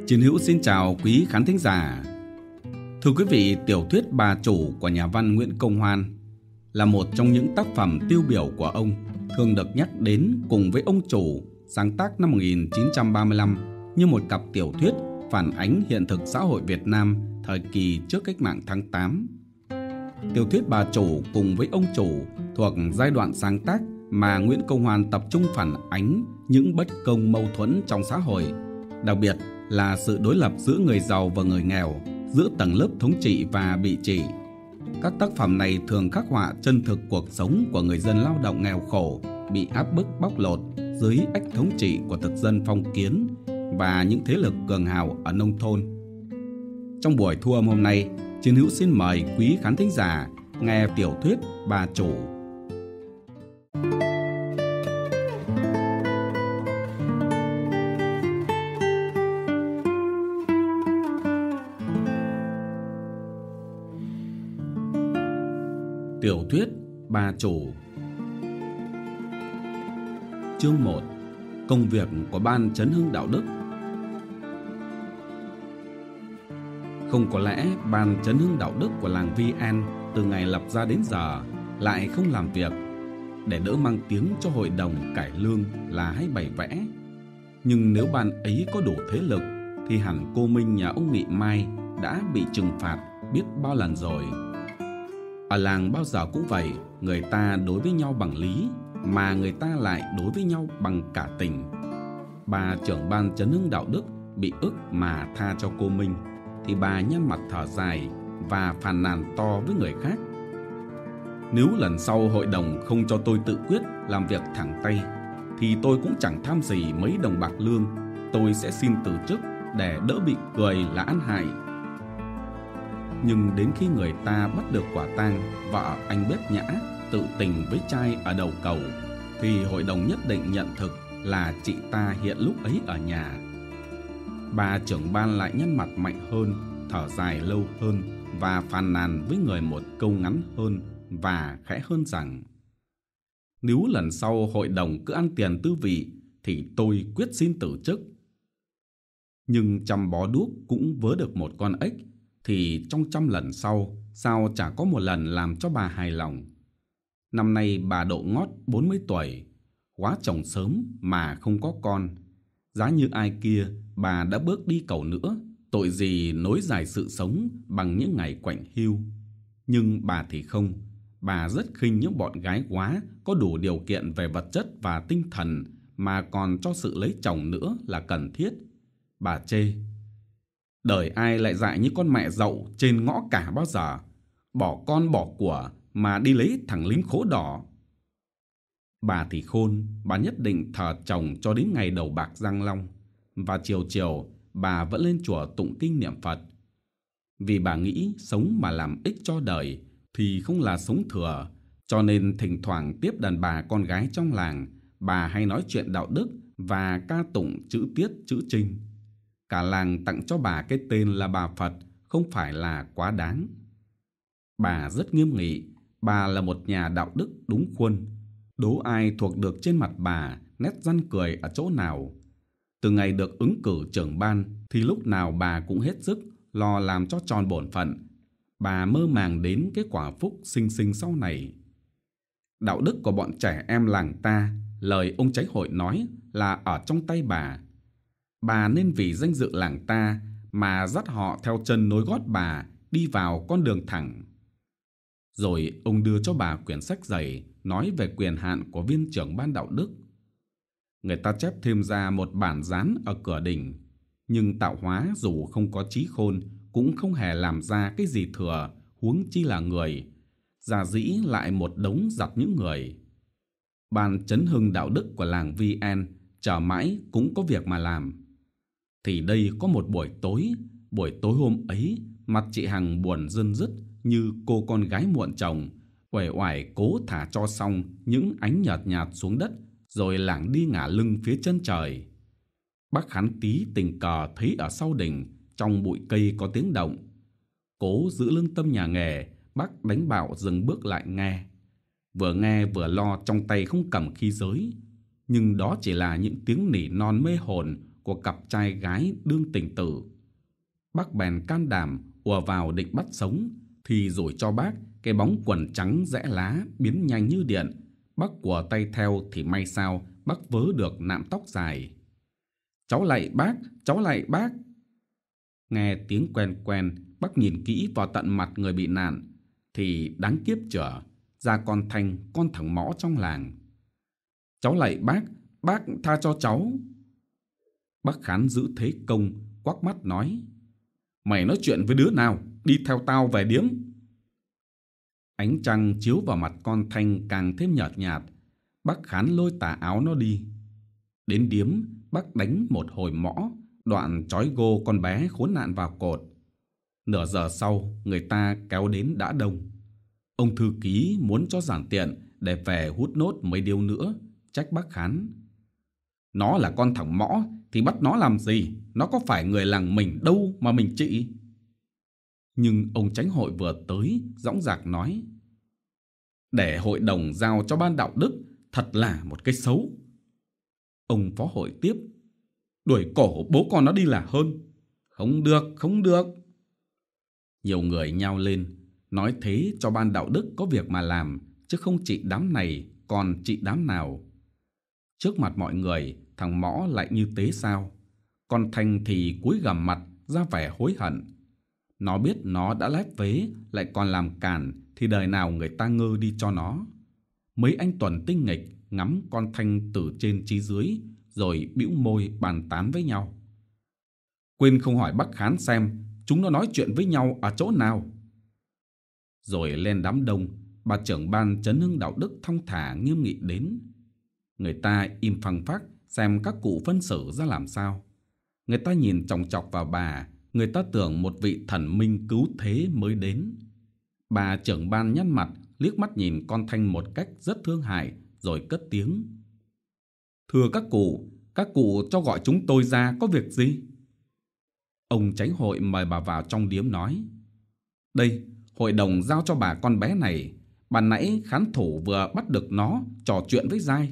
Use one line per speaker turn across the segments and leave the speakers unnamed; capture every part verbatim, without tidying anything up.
Chiến Hữu xin chào quý khán thính giả. Thưa quý vị, tiểu thuyết Bà Chủ của nhà văn Nguyễn Công Hoan là một trong những tác phẩm tiêu biểu của ông, thường được nhắc đến cùng với Ông Chủ, sáng tác năm một nghìn chín trăm ba mươi lăm, như một cặp tiểu thuyết phản ánh hiện thực xã hội Việt Nam thời kỳ trước cách mạng tháng tám. Tiểu thuyết Bà Chủ cùng với Ông Chủ thuộc giai đoạn sáng tác mà Nguyễn Công Hoan tập trung phản ánh những bất công mâu thuẫn trong xã hội, đặc biệt là sự đối lập giữa người giàu và người nghèo, giữa tầng lớp thống trị và bị trị. Các tác phẩm này thường khắc họa chân thực cuộc sống của người dân lao động nghèo khổ, bị áp bức bóc lột dưới ách thống trị của thực dân phong kiến và những thế lực cường hào ở nông thôn. Trong buổi thu âm hôm nay, Chiến Hữu xin mời quý khán thính giả nghe tiểu thuyết Bà Chủ. Tiểu thuyết Bà Chủ. Chương một. Công việc của Ban Chấn hưng đạo đức. Không có lẽ Ban Chấn hưng đạo đức của làng Vi An từ ngày lập ra đến giờ lại không làm việc để đỡ mang tiếng cho hội đồng cải lương là hay bày vẽ. Nhưng nếu ban ấy có đủ thế lực thì hẳn cô Minh nhà ông Nghị Mai đã bị trừng phạt biết bao lần rồi. Ở làng bao giờ cũng vậy, người ta đối với nhau bằng lý, mà người ta lại đối với nhau bằng cả tình. Bà trưởng ban Chấn hưng đạo đức bị ức mà tha cho cô Minh, thì bà nhăn mặt thở dài và phàn nàn to với người khác: nếu lần sau hội đồng không cho tôi tự quyết làm việc thẳng tay, thì tôi cũng chẳng tham gì mấy đồng bạc lương. Tôi sẽ xin từ chức để đỡ bị cười là ăn hại. Nhưng đến khi người ta bắt được quả tang vợ anh Bếp Nhã tự tình với trai ở đầu cầu, thì hội đồng nhất định nhận thực là chị ta hiện lúc ấy ở nhà. Bà trưởng ban lại nhăn mặt mạnh hơn, thở dài lâu hơn và phàn nàn với người một câu ngắn hơn và khẽ hơn rằng: nếu lần sau hội đồng cứ ăn tiền tư vị thì tôi quyết xin từ chức. Nhưng chăm bó đuốc cũng vớ được một con ếch, thì trong trăm lần sau sao chả có một lần làm cho bà hài lòng. Năm nay bà độ ngót bốn mươi tuổi, quá chồng sớm mà không có con. Giá như ai kia, bà đã bước đi cầu nữa, tội gì nối dài sự sống bằng những ngày quạnh hiu. Nhưng bà thì không. Bà rất khinh những bọn gái quá có đủ điều kiện về vật chất và tinh thần mà còn cho sự lấy chồng nữa là cần thiết. Bà chê: đời ai lại dại như con mẹ dậu trên ngõ cả bao giờ, bỏ con bỏ của mà đi lấy thằng lính khố đỏ. Bà thì khôn, bà nhất định thờ chồng cho đến ngày đầu bạc răng long, và chiều chiều bà vẫn lên chùa tụng kinh niệm Phật. Vì bà nghĩ sống mà làm ích cho đời thì không là sống thừa, cho nên thỉnh thoảng tiếp đàn bà con gái trong làng, bà hay nói chuyện đạo đức và ca tụng chữ Tiết chữ Trinh. Cả làng tặng cho bà cái tên là bà Phật không phải là quá đáng. Bà rất nghiêm nghị, bà là một nhà đạo đức đúng khuôn. Đố ai thuộc được trên mặt bà nét răn cười ở chỗ nào. Từ ngày được ứng cử trưởng ban thì lúc nào bà cũng hết sức lo làm cho tròn bổn phận. Bà mơ màng đến cái quả phúc sinh sinh sau này. Đạo đức của bọn trẻ em làng ta, lời ông Chánh Hội nói là ở trong tay bà. Bà nên vì danh dự làng ta mà dắt họ theo chân nối gót bà đi vào con đường thẳng. Rồi ông đưa cho bà quyển sách dày nói về quyền hạn của viên trưởng ban đạo đức. Người ta chép thêm ra một bản dán ở cửa đình. Nhưng tạo hóa dù không có trí khôn cũng không hề làm ra cái gì thừa, huống chi là người. Giả dĩ lại một đống giặt những người. Ban Chấn hưng đạo đức của làng Vi An chờ mãi cũng có việc mà làm. Thì đây có một buổi tối, buổi tối hôm ấy, mặt chị Hằng buồn rưng rức như cô con gái muộn chồng, uể oải cố thả cho xong những ánh nhợt nhạt xuống đất, rồi lảng đi ngả lưng phía chân trời. Bác Khán Tý tình cờ thấy ở sau đình, trong bụi cây có tiếng động. Cố giữ lương tâm nhà nghề, bác đánh bạo dừng bước lại nghe. Vừa nghe vừa lo trong tay không cầm khí giới. Nhưng đó chỉ là những tiếng nỉ non mê hồn của cặp trai gái đương tình tử. Bác bèn can đảm ùa vào định bắt sống, thì rồi cho bác cái bóng quần trắng rẽ lá biến nhanh như điện. Bác của tay theo thì may sao bác vớ được nạm tóc dài. Cháu lạy bác, cháu lạy bác. Nghe tiếng quen quen, bác nhìn kỹ vào tận mặt người bị nạn, thì đáng kiếp chửa ra con Thanh, con thằng Mõ trong làng. Cháu lạy bác, bác tha cho cháu. Bác Khán giữ thế công, quắc mắt nói: Mày nói chuyện với đứa nào, đi theo tao về điếm. Ánh trăng chiếu vào mặt con Thanh càng thêm nhợt nhạt. Bác Khán lôi tà áo nó đi. Đến điếm, bác đánh một hồi mõ, đoạn trói gô con bé khốn nạn vào cột. Nửa giờ sau, người ta kéo đến đã đông. Ông thư ký muốn cho giản tiện để về hút nốt mấy điếu nữa, trách bác Khán: Nó là con thằng Mõ thì bắt nó làm gì? Nó có phải người làng mình đâu mà mình trị. Nhưng ông chánh hội vừa tới dõng dạc nói: Để hội đồng giao cho ban đạo đức thật là một cái xấu. Ông phó hội tiếp: Đuổi cổ bố con nó đi là hơn. Không được, không được. Nhiều người nhao lên, nói thế cho ban đạo đức có việc mà làm, chứ không trị đám này còn trị đám nào. Trước mặt mọi người, thằng Mõ lại như thế sao? Con Thanh thì cúi gằm mặt ra vẻ hối hận. Nó biết nó đã lép vế lại còn làm cản, thì đời nào người ta ngơ đi cho nó. Mấy anh Tuần tinh nghịch ngắm con Thanh từ trên chí dưới, rồi bĩu môi bàn tán với nhau. Quên không hỏi bác Khán xem chúng nó nói chuyện với nhau ở chỗ nào. Rồi lên đám đông, bà trưởng ban trấn hưng đạo đức thong thả nghiêm nghị đến. Người ta im phăng phắc xem các cụ phân xử ra làm sao. Người ta nhìn chòng chọc vào bà, người ta tưởng một vị thần minh cứu thế mới đến. Bà trưởng ban nhăn mặt, liếc mắt nhìn con Thanh một cách rất thương hại, rồi cất tiếng: Thưa các cụ, các cụ cho gọi chúng tôi ra có việc gì? Ông chánh hội mời bà vào trong điếm nói: Đây, hội đồng giao cho bà con bé này. Ban nãy khán thủ vừa bắt được nó trò chuyện với giai.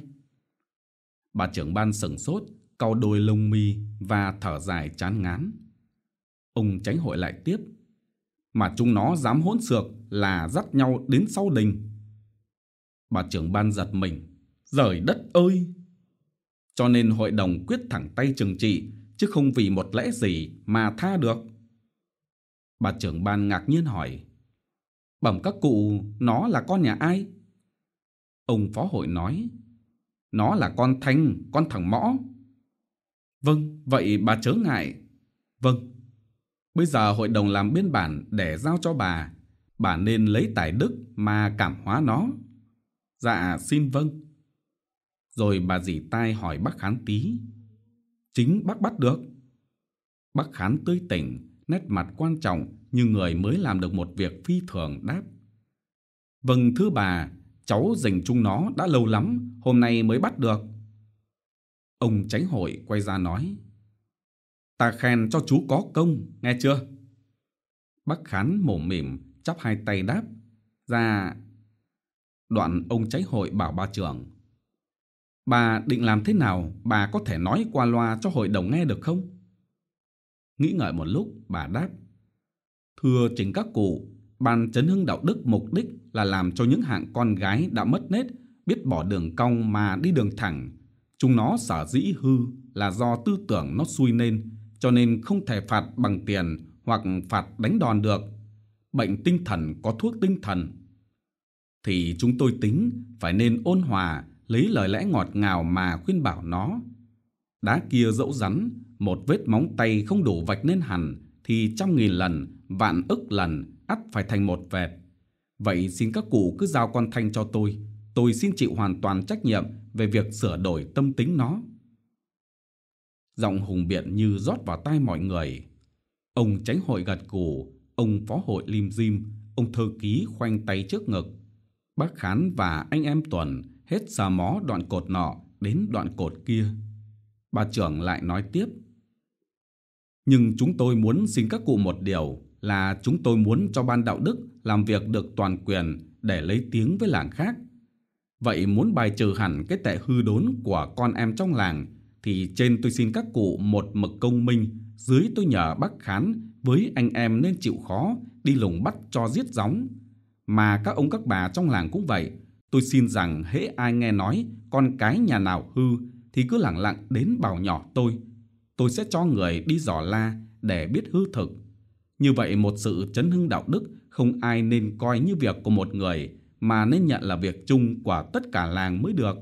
Bà trưởng ban sửng sốt, cau đôi lông mi và thở dài chán ngán. Ông chánh hội lại tiếp: Mà chúng nó dám hỗn xược là dắt nhau đến sau đình. Bà trưởng ban giật mình: Giời đất ơi! Cho nên hội đồng quyết thẳng tay trừng trị, chứ không vì một lẽ gì mà tha được. Bà trưởng ban ngạc nhiên hỏi: Bẩm các cụ, nó là con nhà ai? Ông phó hội nói: Nó là con Thanh, con thằng Mõ. Vâng, vậy bà chớ ngại. Vâng. Bây giờ hội đồng làm biên bản để giao cho bà. Bà nên lấy tài đức mà cảm hóa nó. Dạ xin vâng. Rồi bà dỉ tai hỏi bác Khán tí: Chính bác bắt được? Bác Khán tươi tỉnh, nét mặt quan trọng như người mới làm được một việc phi thường đáp: Vâng thưa bà, cháu dình chúng nó đã lâu lắm, hôm nay mới bắt được. Ông chánh hội quay ra nói: Ta khen cho chú có công, nghe chưa? Bác Khán mồm mỉm, chắp hai tay đáp: Dạ. Đoạn ông chánh hội bảo bà trưởng: Bà định làm thế nào, bà có thể nói qua loa cho hội đồng nghe được không? Nghĩ ngợi một lúc, bà đáp: Thưa chính các cụ, ban trấn hưng đạo đức mục đích là làm cho những hạng con gái đã mất nết biết bỏ đường cong mà đi đường thẳng. Chúng nó sở dĩ hư là do tư tưởng nó xui nên, cho nên không thể phạt bằng tiền hoặc phạt đánh đòn được. Bệnh tinh thần có thuốc tinh thần. Thì chúng tôi tính phải nên ôn hòa, lấy lời lẽ ngọt ngào mà khuyên bảo nó. Đá kia dẫu rắn, một vết móng tay không đủ vạch nên hẳn, thì trăm nghìn lần, vạn ức lần ắt phải thành một vệt. Vậy xin các cụ cứ giao con Thanh cho tôi. Tôi xin chịu hoàn toàn trách nhiệm về việc sửa đổi tâm tính nó. Giọng hùng biện như rót vào tai mọi người. Ông chánh hội gật gù, ông phó hội lim dim, ông thư ký khoanh tay trước ngực. Bác Khán và anh em Tuần hết xà mó đoạn cột nọ đến đoạn cột kia. Bà trưởng lại nói tiếp: Nhưng chúng tôi muốn xin các cụ một điều là chúng tôi muốn cho ban đạo đức làm việc được toàn quyền để lấy tiếng với làng khác. Vậy muốn bài trừ hẳn cái tệ hư đốn của con em trong làng thì trên tôi xin các cụ một mực công minh, dưới tôi nhờ bác Khán với anh em nên chịu khó đi lùng bắt cho giết gióng. Mà các ông các bà trong làng cũng vậy. Tôi xin rằng hễ ai nghe nói con cái nhà nào hư thì cứ lẳng lặng đến bảo nhỏ tôi. Tôi sẽ cho người đi dò la để biết hư thực. Như vậy một sự chấn hưng đạo đức không ai nên coi như việc của một người, mà nên nhận là việc chung của tất cả làng mới được.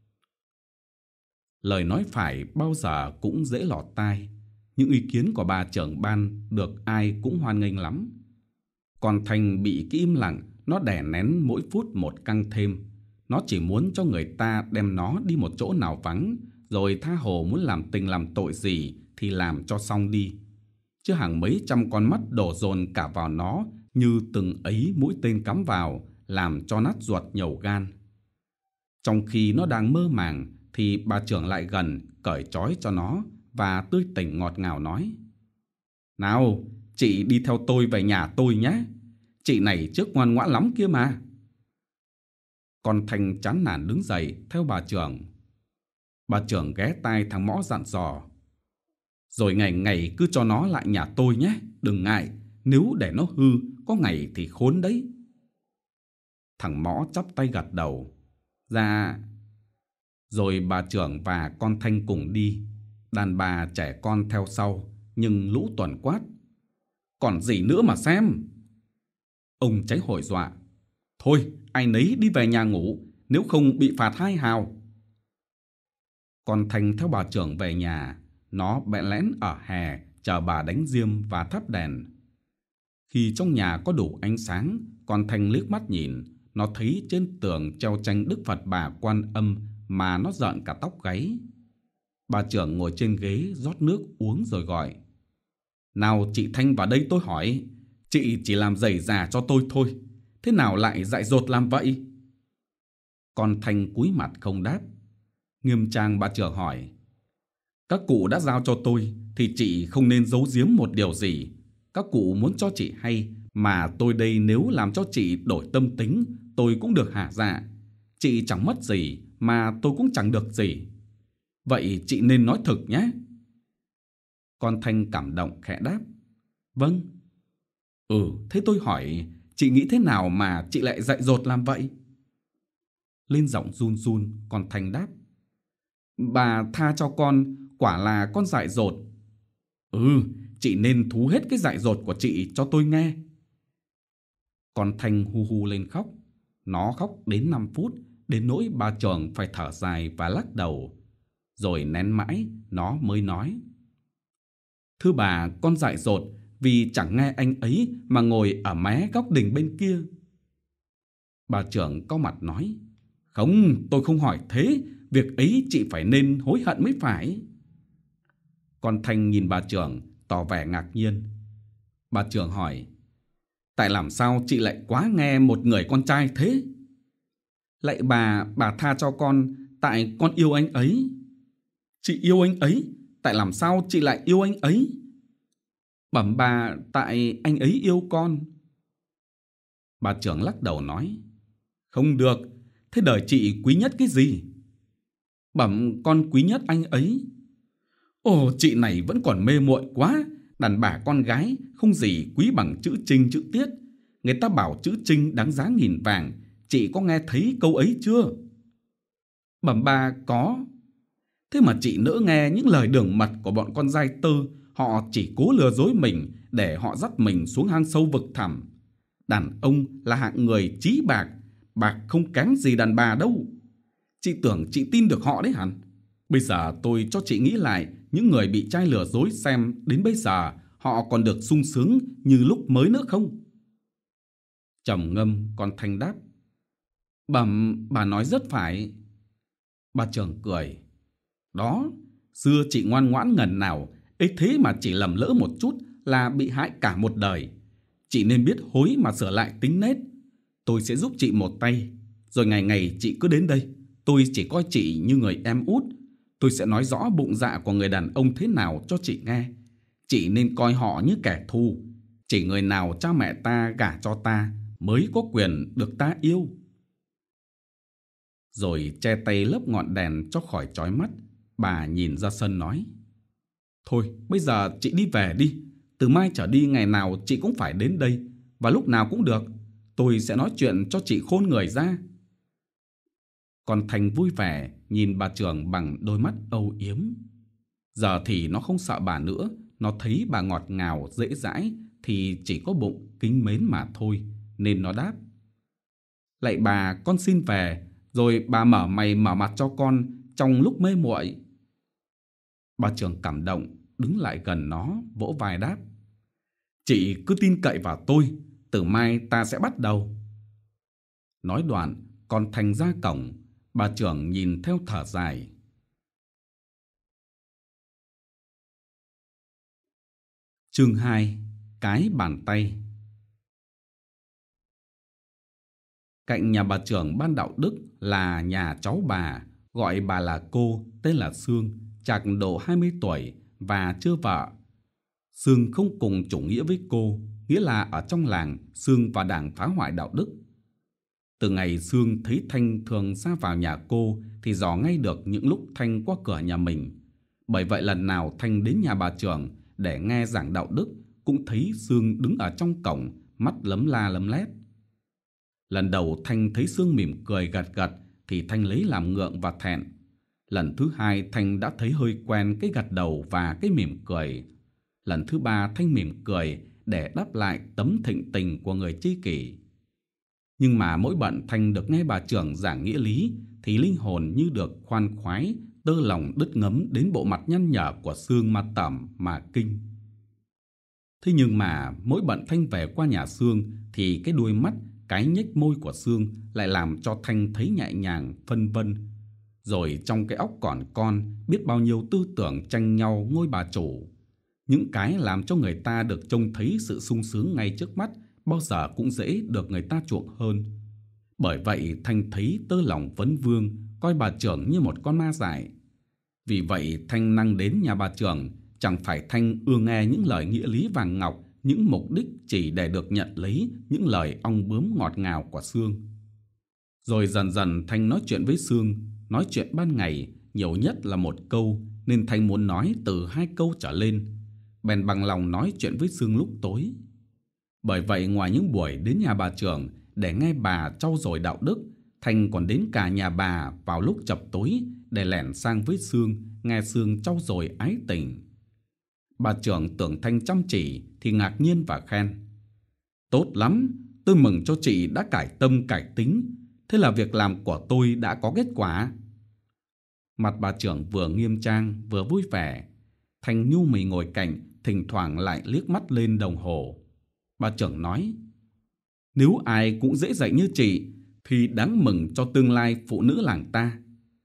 Lời nói phải bao giờ cũng dễ lọt tai. Những ý kiến của bà trưởng ban được ai cũng hoan nghênh lắm. Còn Thành bị cái im lặng, nó đè nén mỗi phút một căng thêm. Nó chỉ muốn cho người ta đem nó đi một chỗ nào vắng, rồi tha hồ muốn làm tình làm tội gì thì làm cho xong đi. Chứ hàng mấy trăm con mắt đổ dồn cả vào nó như từng ấy mũi tên cắm vào, làm cho nát ruột nhầu gan. Trong khi nó đang mơ màng thì bà trưởng lại gần, cởi trói cho nó và tươi tỉnh ngọt ngào nói: "Nào, chị đi theo tôi về nhà tôi nhé. Chị này trước ngoan ngoãn lắm kia mà." Con Thanh chán nản đứng dậy theo bà trưởng. Bà trưởng ghé tai thằng Mõ dặn dò: "Rồi ngày ngày cứ cho nó lại nhà tôi nhé, đừng ngại. Nếu để nó hư, có ngày thì khốn đấy." Thằng Mõ chắp tay gật đầu: "Dạ." Rồi bà trưởng và con Thanh cùng đi. Đàn bà trẻ con theo sau, nhưng lũ Tuần quát: "Còn gì nữa mà xem." Ông Cháy hội dọa: "Thôi, ai nấy đi về nhà ngủ, nếu không bị phạt hai hào." Con Thanh theo bà trưởng về nhà. Nó bẽn lẽn ở hè chờ bà đánh diêm và thắp đèn. Khi trong nhà có đủ ánh sáng, con Thanh liếc mắt nhìn. Nó thấy trên tường treo tranh Đức Phật Bà Quan Âm mà nó rợn cả tóc gáy. Bà trưởng ngồi trên ghế rót nước uống rồi gọi: "Nào chị Thanh vào đây tôi hỏi. Chị chỉ làm rầy già cho tôi thôi, thế nào lại dại dột làm vậy?" Con Thanh cúi mặt không đáp. Nghiêm trang bà trưởng hỏi: "Các cụ đã giao cho tôi thì chị không nên giấu giếm một điều gì. Các cụ muốn cho chị hay, mà tôi đây nếu làm cho chị đổi tâm tính, tôi cũng được hả dạ. Chị chẳng mất gì, mà tôi cũng chẳng được gì. Vậy chị nên nói thực nhé." Con Thanh cảm động khẽ đáp: "Vâng." "Ừ, thế tôi hỏi, chị nghĩ thế nào mà chị lại dại dột làm vậy?" Lên giọng run run, con Thanh đáp: "Bà tha cho con, quả là con dại dột." "Ừ, chị nên thú hết cái dại dột của chị cho tôi nghe." Con Thanh hu hu lên khóc. Nó khóc đến năm phút, đến nỗi bà trưởng phải thở dài và lắc đầu. Rồi nén mãi, nó mới nói: "Thưa bà, con dại dột vì chẳng nghe anh ấy mà ngồi ở mé góc đình bên kia." Bà trưởng cau mặt nói: "Không, tôi không hỏi thế. Việc ấy chị phải nên hối hận mới phải." Con Thanh nhìn bà trưởng tỏ vẻ ngạc nhiên. Bà trưởng hỏi: "Tại làm sao chị lại quá nghe một người con trai thế?" "Lạy bà, bà tha cho con, tại con yêu anh ấy." "Chị yêu anh ấy? Tại làm sao chị lại yêu anh ấy?" "Bẩm bà, tại anh ấy yêu con." Bà trưởng lắc đầu nói: "Không được, thế đời chị quý nhất cái gì?" "Bẩm con quý nhất anh ấy." "Ồ, chị này vẫn còn mê muội quá. Đàn bà con gái không gì quý bằng chữ trinh chữ tiết. Người ta bảo chữ trinh đáng giá nghìn vàng. Chị có nghe thấy câu ấy chưa?" "Bẩm bà, có." "Thế mà chị nỡ nghe những lời đường mật của bọn con giai tơ. Họ chỉ cố lừa dối mình để họ dắt mình xuống hang sâu vực thẳm. Đàn ông là hạng người trí bạc, bạc không kém gì đàn bà đâu. Chị tưởng chị tin được họ đấy hẳn. Bây giờ tôi cho chị nghĩ lại những người bị trai lừa dối xem đến bây giờ họ còn được sung sướng như lúc mới nữa không?" Trầm ngâm, con Thanh đáp: "Bẩm, bà nói rất phải." Bà trưởng cười: "Đó, xưa chị ngoan ngoãn ngần nào, ấy thế mà chỉ lầm lỡ một chút là bị hại cả một đời. Chị nên biết hối mà sửa lại tính nết. Tôi sẽ giúp chị một tay. Rồi ngày ngày chị cứ đến đây. Tôi chỉ coi chị như người em út. Tôi sẽ nói rõ bụng dạ của người đàn ông thế nào cho chị nghe. Chị nên coi họ như kẻ thù. Chỉ người nào cha mẹ ta gả cho ta mới có quyền được ta yêu." Rồi che tay lấp ngọn đèn cho khỏi chói mắt. Bà nhìn ra sân nói: Thôi bây giờ chị đi về đi. Từ mai trở đi ngày nào chị cũng phải đến đây, và lúc nào cũng được. Tôi sẽ nói chuyện cho chị khôn người ra. Con Thành vui vẻ nhìn bà trưởng bằng đôi mắt âu yếm. Giờ thì nó không sợ bà nữa. Nó thấy bà ngọt ngào dễ dãi thì chỉ có bụng kính mến mà thôi, nên nó đáp: Lạy bà, con xin về, rồi bà mở mày mở mặt cho con trong lúc mê muội. Bà trưởng cảm động, đứng lại gần nó, vỗ vai đáp: Chị cứ tin cậy vào tôi, từ mai ta sẽ bắt đầu. Nói đoạn, con Thành ra cổng. Bà trưởng nhìn theo thở dài. Chương hai. Cái bàn tay. Cạnh nhà bà trưởng ban đạo đức là nhà cháu bà, gọi bà là cô, tên là Sương, chạc độ hai mươi tuổi và chưa vợ. Sương không cùng chủ nghĩa với cô, nghĩa là ở trong làng Sương và đảng phá hoại đạo đức. Từ ngày Sương thấy Thanh thường ra vào nhà cô thì dò ngay được những lúc Thanh qua cửa nhà mình. Bởi vậy lần nào Thanh đến nhà bà trưởng để nghe giảng đạo đức cũng thấy Sương đứng ở trong cổng, mắt lấm la lấm lét. Lần đầu Thanh thấy Sương mỉm cười gật gật thì Thanh lấy làm ngượng và thẹn. Lần thứ hai Thanh đã thấy hơi quen cái gật đầu và cái mỉm cười. Lần thứ ba Thanh mỉm cười để đáp lại tấm thịnh tình của người tri kỷ. Nhưng mà mỗi bận Thanh được nghe bà trưởng giảng nghĩa lý thì linh hồn như được khoan khoái, tơ lòng đứt ngấm đến bộ mặt nhăn nhở của Sương mà tẩm mà kinh. Thế nhưng mà mỗi bận Thanh về qua nhà Sương thì cái đuôi mắt, cái nhếch môi của Sương lại làm cho Thanh thấy nhẹ nhàng, phân vân. Rồi trong cái óc còn con biết bao nhiêu tư tưởng tranh nhau ngôi bà chủ. Những cái làm cho người ta được trông thấy sự sung sướng ngay trước mắt bao giờ cũng dễ được người ta chuộng hơn. Bởi vậy Thanh thấy tơ lòng vấn vương, coi bà trưởng như một con ma dại. Vì vậy Thanh năng đến nhà bà trưởng, chẳng phải Thanh ưa nghe những lời nghĩa lý vàng ngọc, những mục đích chỉ để được nhận lấy những lời ong bướm ngọt ngào của Sương. Rồi dần dần Thanh nói chuyện với Sương, nói chuyện ban ngày nhiều nhất là một câu, nên Thanh muốn nói từ hai câu trở lên. Bèn bằng lòng nói chuyện với Sương lúc tối. Bởi vậy ngoài những buổi đến nhà bà trưởng để nghe bà trau dồi đạo đức, Thanh còn đến cả nhà bà vào lúc chập tối để lẻn sang với Sương, nghe Sương trau dồi ái tình. Bà trưởng tưởng Thanh chăm chỉ thì ngạc nhiên và khen: Tốt lắm, tôi mừng cho chị đã cải tâm cải tính. Thế là việc làm của tôi đã có kết quả. Mặt bà trưởng vừa nghiêm trang vừa vui vẻ. Thanh nhu mì ngồi cạnh, thỉnh thoảng lại liếc mắt lên đồng hồ. Bà trưởng nói: Nếu ai cũng dễ dạy như chị thì đáng mừng cho tương lai phụ nữ làng ta.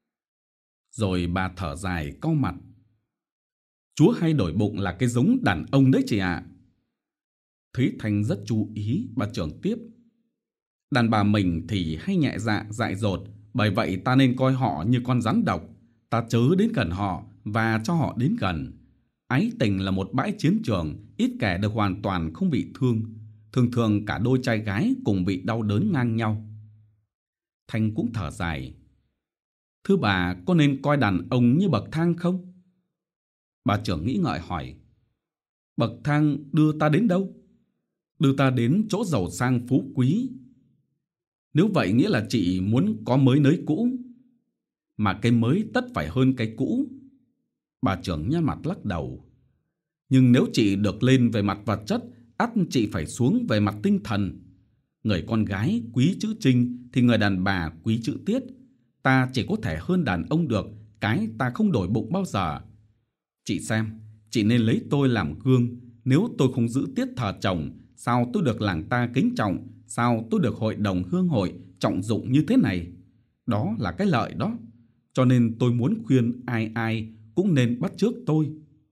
Rồi bà thở dài cau mặt: Chúa hay đổi bụng là cái giống đàn ông đấy chị ạ. Thấy Thanh rất chú ý, bà trưởng tiếp: Đàn bà mình thì hay nhẹ dạ dại dột, bởi vậy ta nên coi họ như con rắn độc. Ta chớ đến gần họ và cho họ đến gần. Ái tình là một bãi chiến trường, ít kẻ được hoàn toàn không bị thương. Thường thường cả đôi trai gái cùng bị đau đớn ngang nhau. Thanh cũng thở dài: Thưa bà, có nên coi đàn ông như bậc thang không? Bà trưởng nghĩ ngợi hỏi: Bậc thang đưa ta đến đâu? Đưa ta đến chỗ giàu sang phú quý. Nếu vậy nghĩa là chị muốn có mới nới cũ, mà cái mới tất phải hơn cái cũ. Bà trưởng nhăn mặt lắc đầu: Nhưng nếu chị được lên về mặt vật chất, ắt chị phải xuống về mặt tinh thần. Người con gái quý chữ trinh thì người đàn bà quý chữ tiết. Ta chỉ có thể hơn đàn ông được cái ta không đổi bụng bao giờ. Chị xem, chị nên lấy tôi làm gương. Nếu tôi không giữ tiết thờ chồng, sao tôi được làng ta kính trọng, sao tôi được hội đồng hương hội trọng dụng như thế này? Đó là cái lợi đó. Cho nên tôi muốn khuyên ai ai cũng nên bắt chước tôi.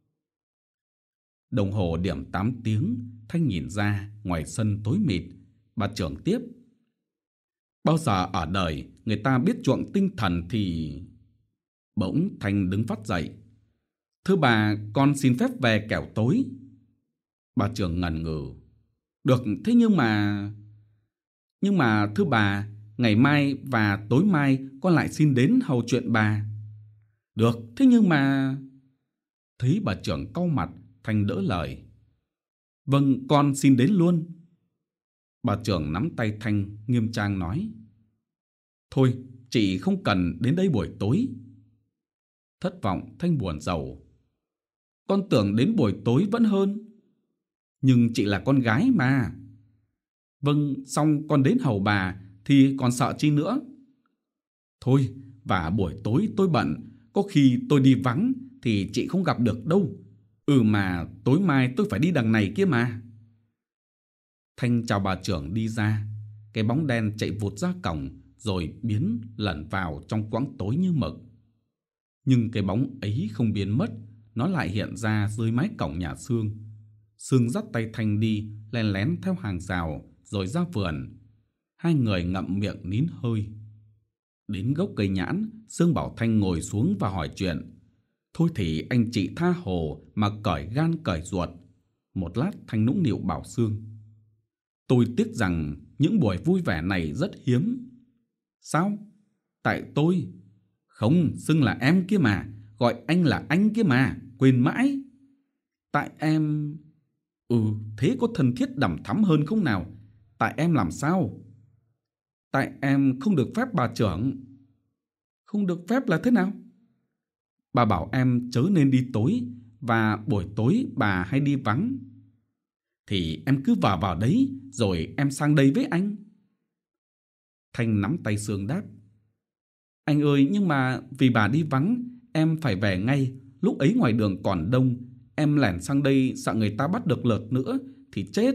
Đồng hồ điểm tám tiếng. Thanh nhìn ra ngoài sân tối mịt. Bà trưởng tiếp: Bao giờ ở đời người ta biết chuộng tinh thần thì... Bỗng Thanh đứng phát dậy: Thưa bà, con xin phép về kẻo tối. Bà trưởng ngần ngừ: Được, thế nhưng mà... Nhưng mà thưa bà, ngày mai và tối mai con lại xin đến hầu chuyện bà. Được, thế nhưng mà... Thấy bà trưởng cau mặt, Thanh đỡ lời. Vâng, con xin đến luôn. Bà trưởng nắm tay Thanh nghiêm trang nói. Thôi, chị không cần đến đây buổi tối. Thất vọng, Thanh buồn rầu. Con tưởng đến buổi tối vẫn hơn. Nhưng chị là con gái mà. Vâng, xong con đến hầu bà thì còn sợ chi nữa. Thôi, và buổi tối tôi bận, có khi tôi đi vắng thì chị không gặp được đâu. Ừ mà tối mai tôi phải đi đằng này kia mà. Thanh chào bà trưởng đi ra. Cái bóng đen chạy vụt ra cổng rồi biến lẩn vào trong quãng tối như mực. Nhưng cái bóng ấy không biến mất, nó lại hiện ra dưới mái cổng nhà Sương. Sương dắt tay Thanh đi, lén lén theo hàng rào rồi ra vườn. Hai người ngậm miệng nín hơi. Đến gốc cây nhãn, Sương bảo Thanh ngồi xuống và hỏi chuyện. Thôi thì anh chị tha hồ mà cởi gan cởi ruột. Một lát Thanh nũng nịu bảo Sương. Tôi tiếc rằng những buổi vui vẻ này rất hiếm. Sao? Tại tôi? Không, Sương là em kia mà, gọi anh là anh kia mà, quên mãi. Tại em... Ừ, thế có thân thiết đằm thắm hơn không nào? Tại em làm sao? Tại em không được phép bà trưởng. Không được phép là thế nào? Bà bảo em chớ nên đi tối, và buổi tối bà hay đi vắng. Thì em cứ vào vào đấy, rồi em sang đây với anh. Thanh nắm tay Sương đáp. Anh ơi, nhưng mà vì bà đi vắng, em phải về ngay. Lúc ấy ngoài đường còn đông, em lẻn sang đây sợ người ta bắt được lượt nữa thì chết.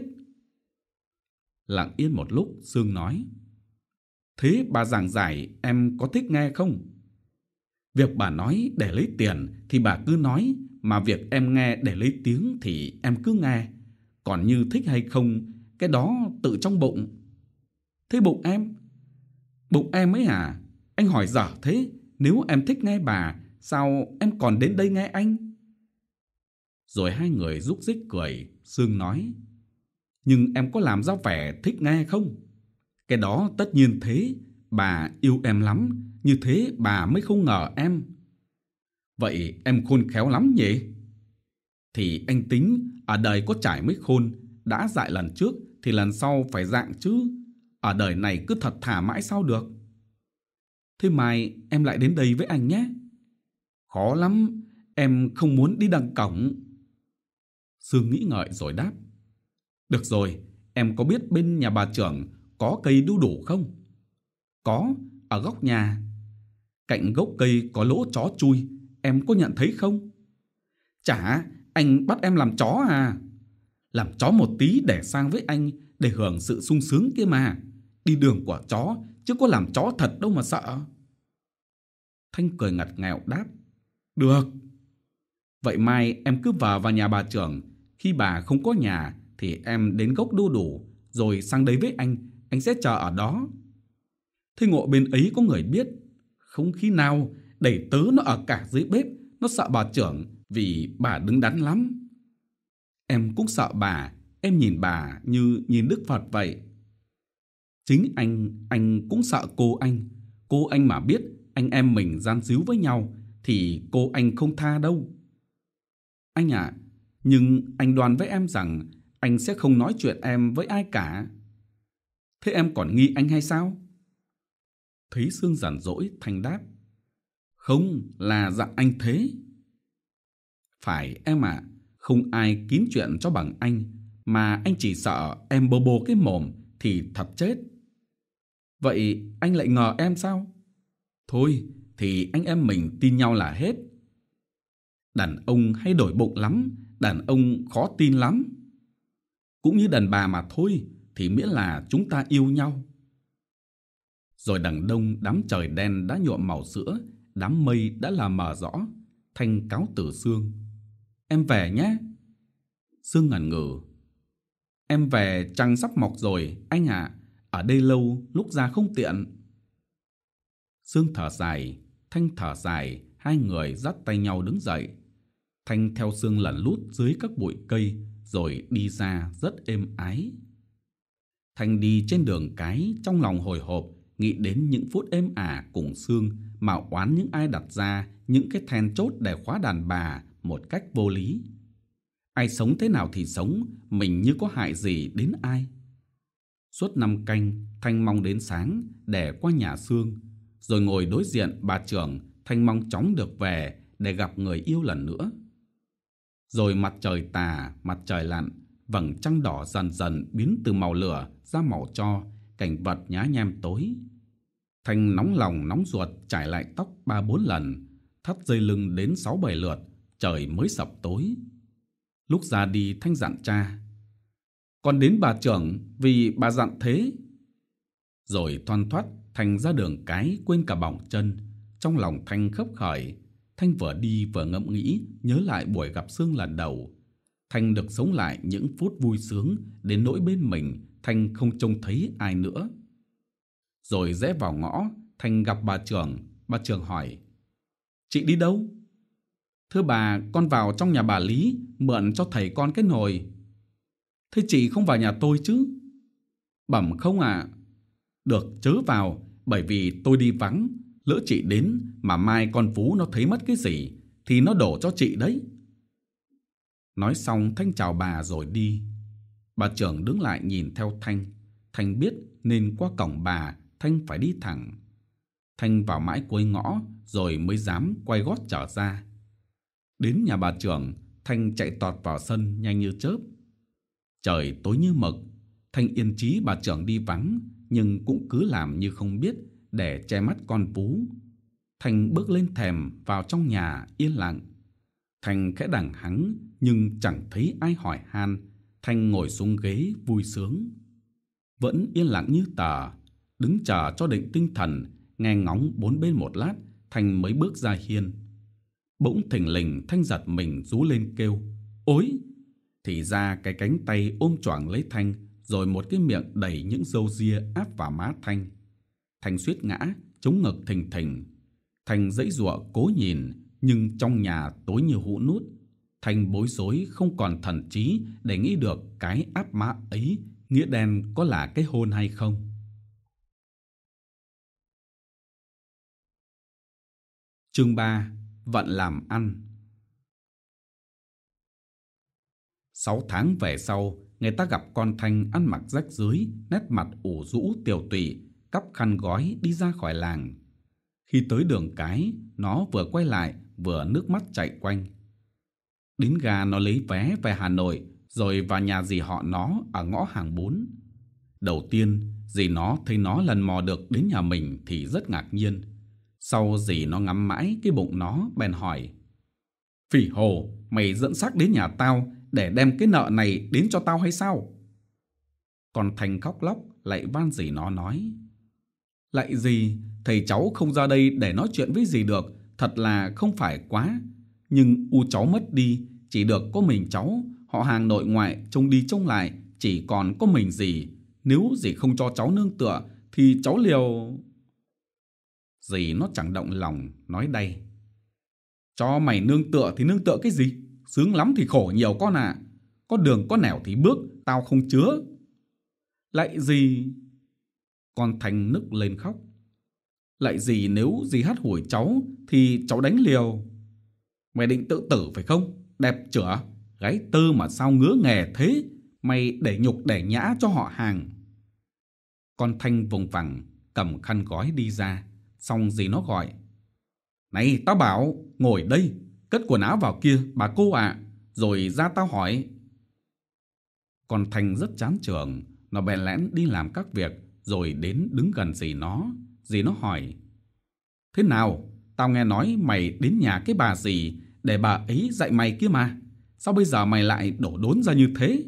Lặng yên một lúc, Sương nói. Thế bà giảng giải em có thích nghe không? Việc bà nói để lấy tiền thì bà cứ nói, mà việc em nghe để lấy tiếng thì em cứ nghe. Còn như thích hay không, cái đó tự trong bụng. Thế bụng em? Bụng em ấy à? Anh hỏi dở thế. Nếu em thích nghe bà, sao em còn đến đây nghe anh? Rồi hai người rúc rích cười. Sương nói. Nhưng em có làm ra vẻ thích nghe không? Cái đó tất nhiên thế. Bà yêu em lắm, như thế bà mới không ngờ em. Vậy em khôn khéo lắm nhỉ? Thì anh tính ở đời có trải mới khôn. Đã dại lần trước thì lần sau phải dạng chứ. Ở đời này cứ thật thà mãi sao được. Thế mai em lại đến đây với anh nhé. Khó lắm, em không muốn đi đằng cổng. Sương nghĩ ngợi rồi đáp. Được rồi, em có biết bên nhà bà trưởng có cây đu đủ không? Có, ở góc nhà. Cạnh gốc cây có lỗ chó chui, em có nhận thấy không? Chả, anh bắt em làm chó à? Làm chó một tí để sang với anh, để hưởng sự sung sướng kia mà. Đi đường của chó, chứ có làm chó thật đâu mà sợ. Thanh cười ngặt nghèo đáp. Được. Vậy mai em cứ vào vào nhà bà trưởng. Khi bà không có nhà thì em đến gốc đu đủ, rồi sang đấy với anh. Anh sẽ chờ ở đó. Thế ngộ bên ấy có người biết. Không khi nào đẩy tớ nó ở cả dưới bếp. Nó sợ bà trưởng vì bà đứng đắn lắm. Em cũng sợ bà. Em nhìn bà như nhìn Đức Phật vậy. Chính anh, anh cũng sợ cô anh. Cô anh mà biết anh em mình gian díu với nhau thì cô anh không tha đâu. Anh ạ, à, nhưng anh đoán với em rằng anh sẽ không nói chuyện em với ai cả. Thế em còn nghi anh hay sao? Thấy Sương giận dỗi, Thanh đáp. Không, là dặn anh thế. Phải em ạ, à, không ai kín chuyện cho bằng anh. Mà anh chỉ sợ em bô bô cái mồm thì thật chết. Vậy anh lại ngờ em sao? Thôi thì anh em mình tin nhau là hết. Đàn ông hay đổi bụng lắm. Đàn ông khó tin lắm. Cũng như đàn bà mà thôi. Thì miễn là chúng ta yêu nhau. Rồi đằng đông đám trời đen đã nhuộm màu sữa. Đám mây đã là mờ rõ. Thanh cáo từ Sương. Em về nhé. Sương ngần ngừ. Em về trăng sắp mọc rồi anh ạ. À, ở đây lâu lúc ra không tiện. Sương thở dài, Thanh thở dài. Hai người dắt tay nhau đứng dậy. Thanh theo Sương lẩn lút dưới các bụi cây, rồi đi ra rất êm ái. Thanh đi trên đường cái trong lòng hồi hộp, nghĩ đến những phút êm ả cùng Sương mà oán những ai đặt ra những cái then chốt để khóa đàn bà một cách vô lý. Ai sống thế nào thì sống, mình như có hại gì đến ai. Suốt năm canh, Thanh mong đến sáng để qua nhà Sương, rồi ngồi đối diện bà trưởng. Thanh mong chóng được về để gặp người yêu lần nữa. Rồi mặt trời tà, mặt trời lặn, vầng trăng đỏ dần dần biến từ màu lửa ra màu tro, cảnh vật nhá nhem tối. Thanh nóng lòng nóng ruột trải lại tóc ba bốn lần, thắt dây lưng đến sáu bảy lượt, trời mới sập tối. Lúc ra đi, Thanh dặn cha: "Con đến bà trưởng vì bà dặn thế." Rồi thoăn thoắt Thanh ra đường cái, quên cả bỏng chân. Trong lòng Thanh khấp khởi. Thanh vừa đi vừa ngẫm nghĩ, nhớ lại buổi gặp Sương lần đầu. Thanh được sống lại những phút vui sướng, đến nỗi bên mình Thanh không trông thấy ai nữa. Rồi rẽ vào ngõ, Thanh gặp bà trưởng. Bà trưởng hỏi: "Chị đi đâu?" "Thưa bà, con vào trong nhà bà Lý mượn cho thầy con cái nồi." "Thế chị không vào nhà tôi chứ?" "Bẩm không ạ." À? "Được, chớ vào, bởi vì tôi đi vắng. Lỡ chị đến mà mai con Phú nó thấy mất cái gì thì nó đổ cho chị đấy." Nói xong Thanh chào bà rồi đi. Bà trưởng đứng lại nhìn theo Thanh. Thanh biết nên qua cổng bà Thanh phải đi thẳng. Thanh vào mãi cuối ngõ rồi mới dám quay gót trở ra. Đến nhà bà trưởng, Thanh chạy tọt vào sân nhanh như chớp. Trời tối như mực. Thanh yên chí bà trưởng đi vắng, nhưng cũng cứ làm như không biết để che mắt con Phú. Thanh bước lên thềm vào trong nhà yên lặng. Thanh khẽ đằng hắng nhưng chẳng thấy ai hỏi han. Thanh ngồi xuống ghế vui sướng, vẫn yên lặng như tờ, đứng chờ cho định tinh thần, nghe ngóng bốn bên một lát. Thanh mới bước ra hiên. Bỗng thình lình Thanh giật mình rú lên kêu: "Ối!" Thì ra cái cánh tay ôm choàng lấy Thanh, rồi một cái miệng đầy những râu ria áp vào má Thanh. Thanh suýt ngã, chống ngực thình thình. Thanh giãy giụa cố nhìn, nhưng trong nhà tối như hũ nút. Thanh bối rối không còn thần trí để nghĩ được cái áp má ấy nghĩa đen có là cái hôn hay không. Chương ba. Vận làm ăn. Sáu tháng về sau, người ta gặp con Thanh ăn mặc rách rưới, nét mặt ủ rũ tiều tụy, cắp khăn gói đi ra khỏi làng. Khi tới đường cái, nó vừa quay lại vừa nước mắt chảy quanh. Đến ga nó lấy vé về Hà Nội, rồi vào nhà dì họ nó ở ngõ hàng bốn. Đầu tiên, dì nó thấy nó lần mò được đến nhà mình thì rất ngạc nhiên. Sau dì nó ngắm mãi cái bụng nó, bèn hỏi: "Phỉ hồ, mày dẫn xác đến nhà tao để đem cái nợ này đến cho tao hay sao?" Con Thanh khóc lóc lại van dì nó nói: "Lạy dì, thầy cháu không ra đây để nói chuyện với dì được, thật là không phải quá. Nhưng u cháu mất đi, chỉ được có mình cháu, họ hàng nội ngoại trông đi trông lại chỉ còn có mình dì. Nếu dì không cho cháu nương tựa thì cháu liều..." Dì nó chẳng động lòng, nói đay: "Cho mày nương tựa thì nương tựa cái gì? Sướng lắm thì khổ nhiều con à. Có đường có nẻo thì bước, tao không chứa." "Lạy dì..." Con Thanh nức lên khóc: "Lạy dì, nếu dì hắt hủi cháu thì cháu đánh liều." "Mày định tự tử phải không? Đẹp chửa, gái tơ mà sao ngứa nghề thế? Mày để nhục để nhã cho họ hàng." Con Thanh vùng vằng cầm khăn gói đi ra. Xong dì nó gọi: "Này, tao bảo ngồi đây, cất quần áo vào kia bà cô ạ, à, rồi ra tao hỏi." Con Thanh rất chán trường, nó bèn lẽn đi làm các việc, rồi đến đứng gần dì nó. Dì nó hỏi: "Thế nào? Tao nghe nói mày đến nhà cái bà dì để bà ấy dạy mày kia mà. Sao bây giờ mày lại đổ đốn ra như thế?"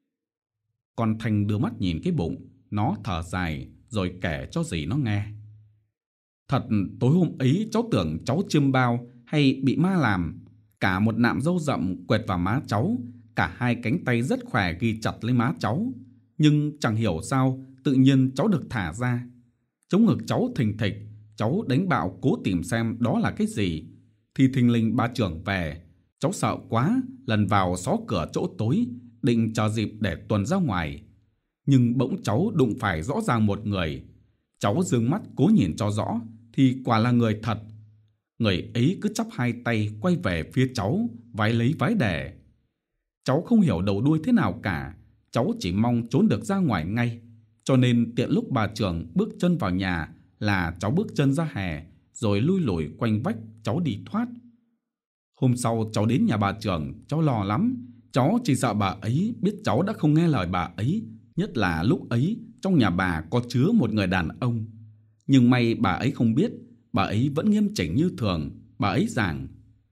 Con Thanh đưa mắt nhìn cái bụng, nó thở dài rồi kể cho dì nó nghe: "Thật tối hôm ấy cháu tưởng cháu chiêm bao hay bị ma làm. Cả một nạm râu rậm quệt vào má cháu, cả hai cánh tay rất khỏe ghi chặt lấy má cháu. Nhưng chẳng hiểu sao tự nhiên cháu được thả ra. Chống ngực cháu thình thịch, cháu đánh bạo cố tìm xem đó là cái gì. Thì thình lình bà trưởng về, cháu sợ quá, lần vào xó cửa chỗ tối, định chờ dịp để tuần ra ngoài. Nhưng bỗng cháu đụng phải rõ ràng một người. Cháu dương mắt cố nhìn cho rõ thì quả là người thật. Người ấy cứ chắp hai tay quay về phía cháu, vái lấy vái để. Cháu không hiểu đầu đuôi thế nào cả, cháu chỉ mong trốn được ra ngoài ngay. Cho nên tiện lúc bà trưởng bước chân vào nhà là cháu bước chân ra hè, rồi lui lủi quanh vách cháu đi thoát. Hôm sau cháu đến nhà bà trưởng, cháu lo lắm. Cháu chỉ sợ bà ấy biết cháu đã không nghe lời bà ấy, nhất là lúc ấy trong nhà bà có chứa một người đàn ông. Nhưng may bà ấy không biết, bà ấy vẫn nghiêm chỉnh như thường. Bà ấy giảng: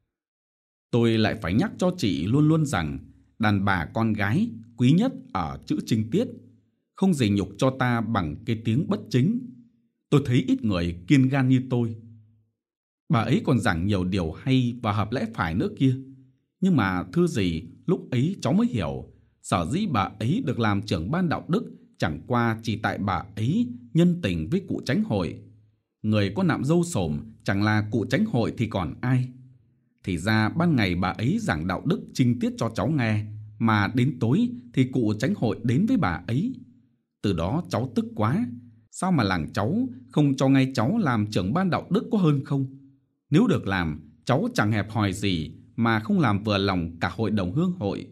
tôi lại phải nhắc cho chị luôn luôn rằng đàn bà con gái quý nhất ở chữ trinh tiết, không gì nhục cho ta bằng cái tiếng bất chính. Tôi thấy ít người kiên gan như tôi. Bà ấy còn giảng nhiều điều hay và hợp lẽ phải nữa kia. Nhưng mà thưa gì, lúc ấy cháu mới hiểu, sở dĩ bà ấy được làm trưởng ban đạo đức chẳng qua chỉ tại bà ấy nhân tình với cụ chánh hội. Người có nạm râu xồm chẳng là cụ chánh hội thì còn ai. Thì ra ban ngày bà ấy giảng đạo đức trinh tiết cho cháu nghe, mà đến tối thì cụ chánh hội đến với bà ấy. Từ đó cháu tức quá. Sao mà làng cháu không cho ngay cháu làm trưởng ban đạo đức có hơn không? Nếu được làm, cháu chẳng hẹp hòi gì mà không làm vừa lòng cả hội đồng hương hội.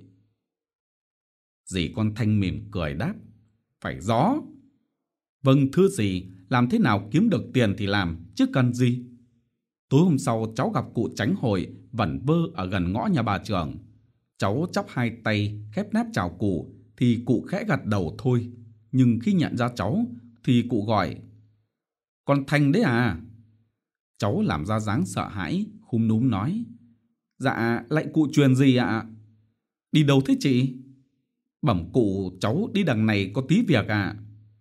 Dì con Thanh mỉm cười đáp: phải gió. Vâng thưa dì, làm thế nào kiếm được tiền thì làm, chứ cần gì. Tối hôm sau cháu gặp cụ chánh hội vẩn vơ ở gần ngõ nhà bà trưởng. Cháu chắp hai tay khép nép chào cụ thì cụ khẽ gật đầu thôi. Nhưng khi nhận ra cháu thì cụ gọi: con Thanh đấy à? Cháu làm ra dáng sợ hãi, khúm núm nói: dạ, lạy cụ truyền gì ạ? Đi đâu thế chị? Bẩm cụ, cháu đi đằng này có tí việc ạ.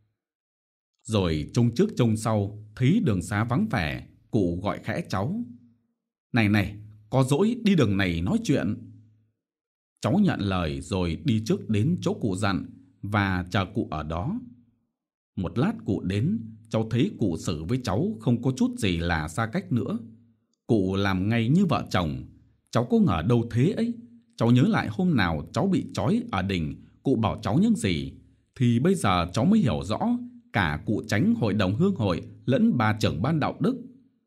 Rồi trông trước trông sau, thấy đường xá vắng vẻ, cụ gọi khẽ cháu: này này, có dỗi đi đường này nói chuyện. Cháu nhận lời rồi đi trước đến chỗ cụ dặn và chờ cụ ở đó. Một lát cụ đến, cháu thấy cụ xử với cháu không có chút gì là xa cách nữa. Cụ làm ngay như vợ chồng. Cháu có ngờ đâu thế ấy. Cháu nhớ lại hôm nào cháu bị trói ở đình, cụ bảo cháu những gì, thì bây giờ cháu mới hiểu rõ cả cụ chánh hội đồng hương hội lẫn bà trưởng ban đạo đức.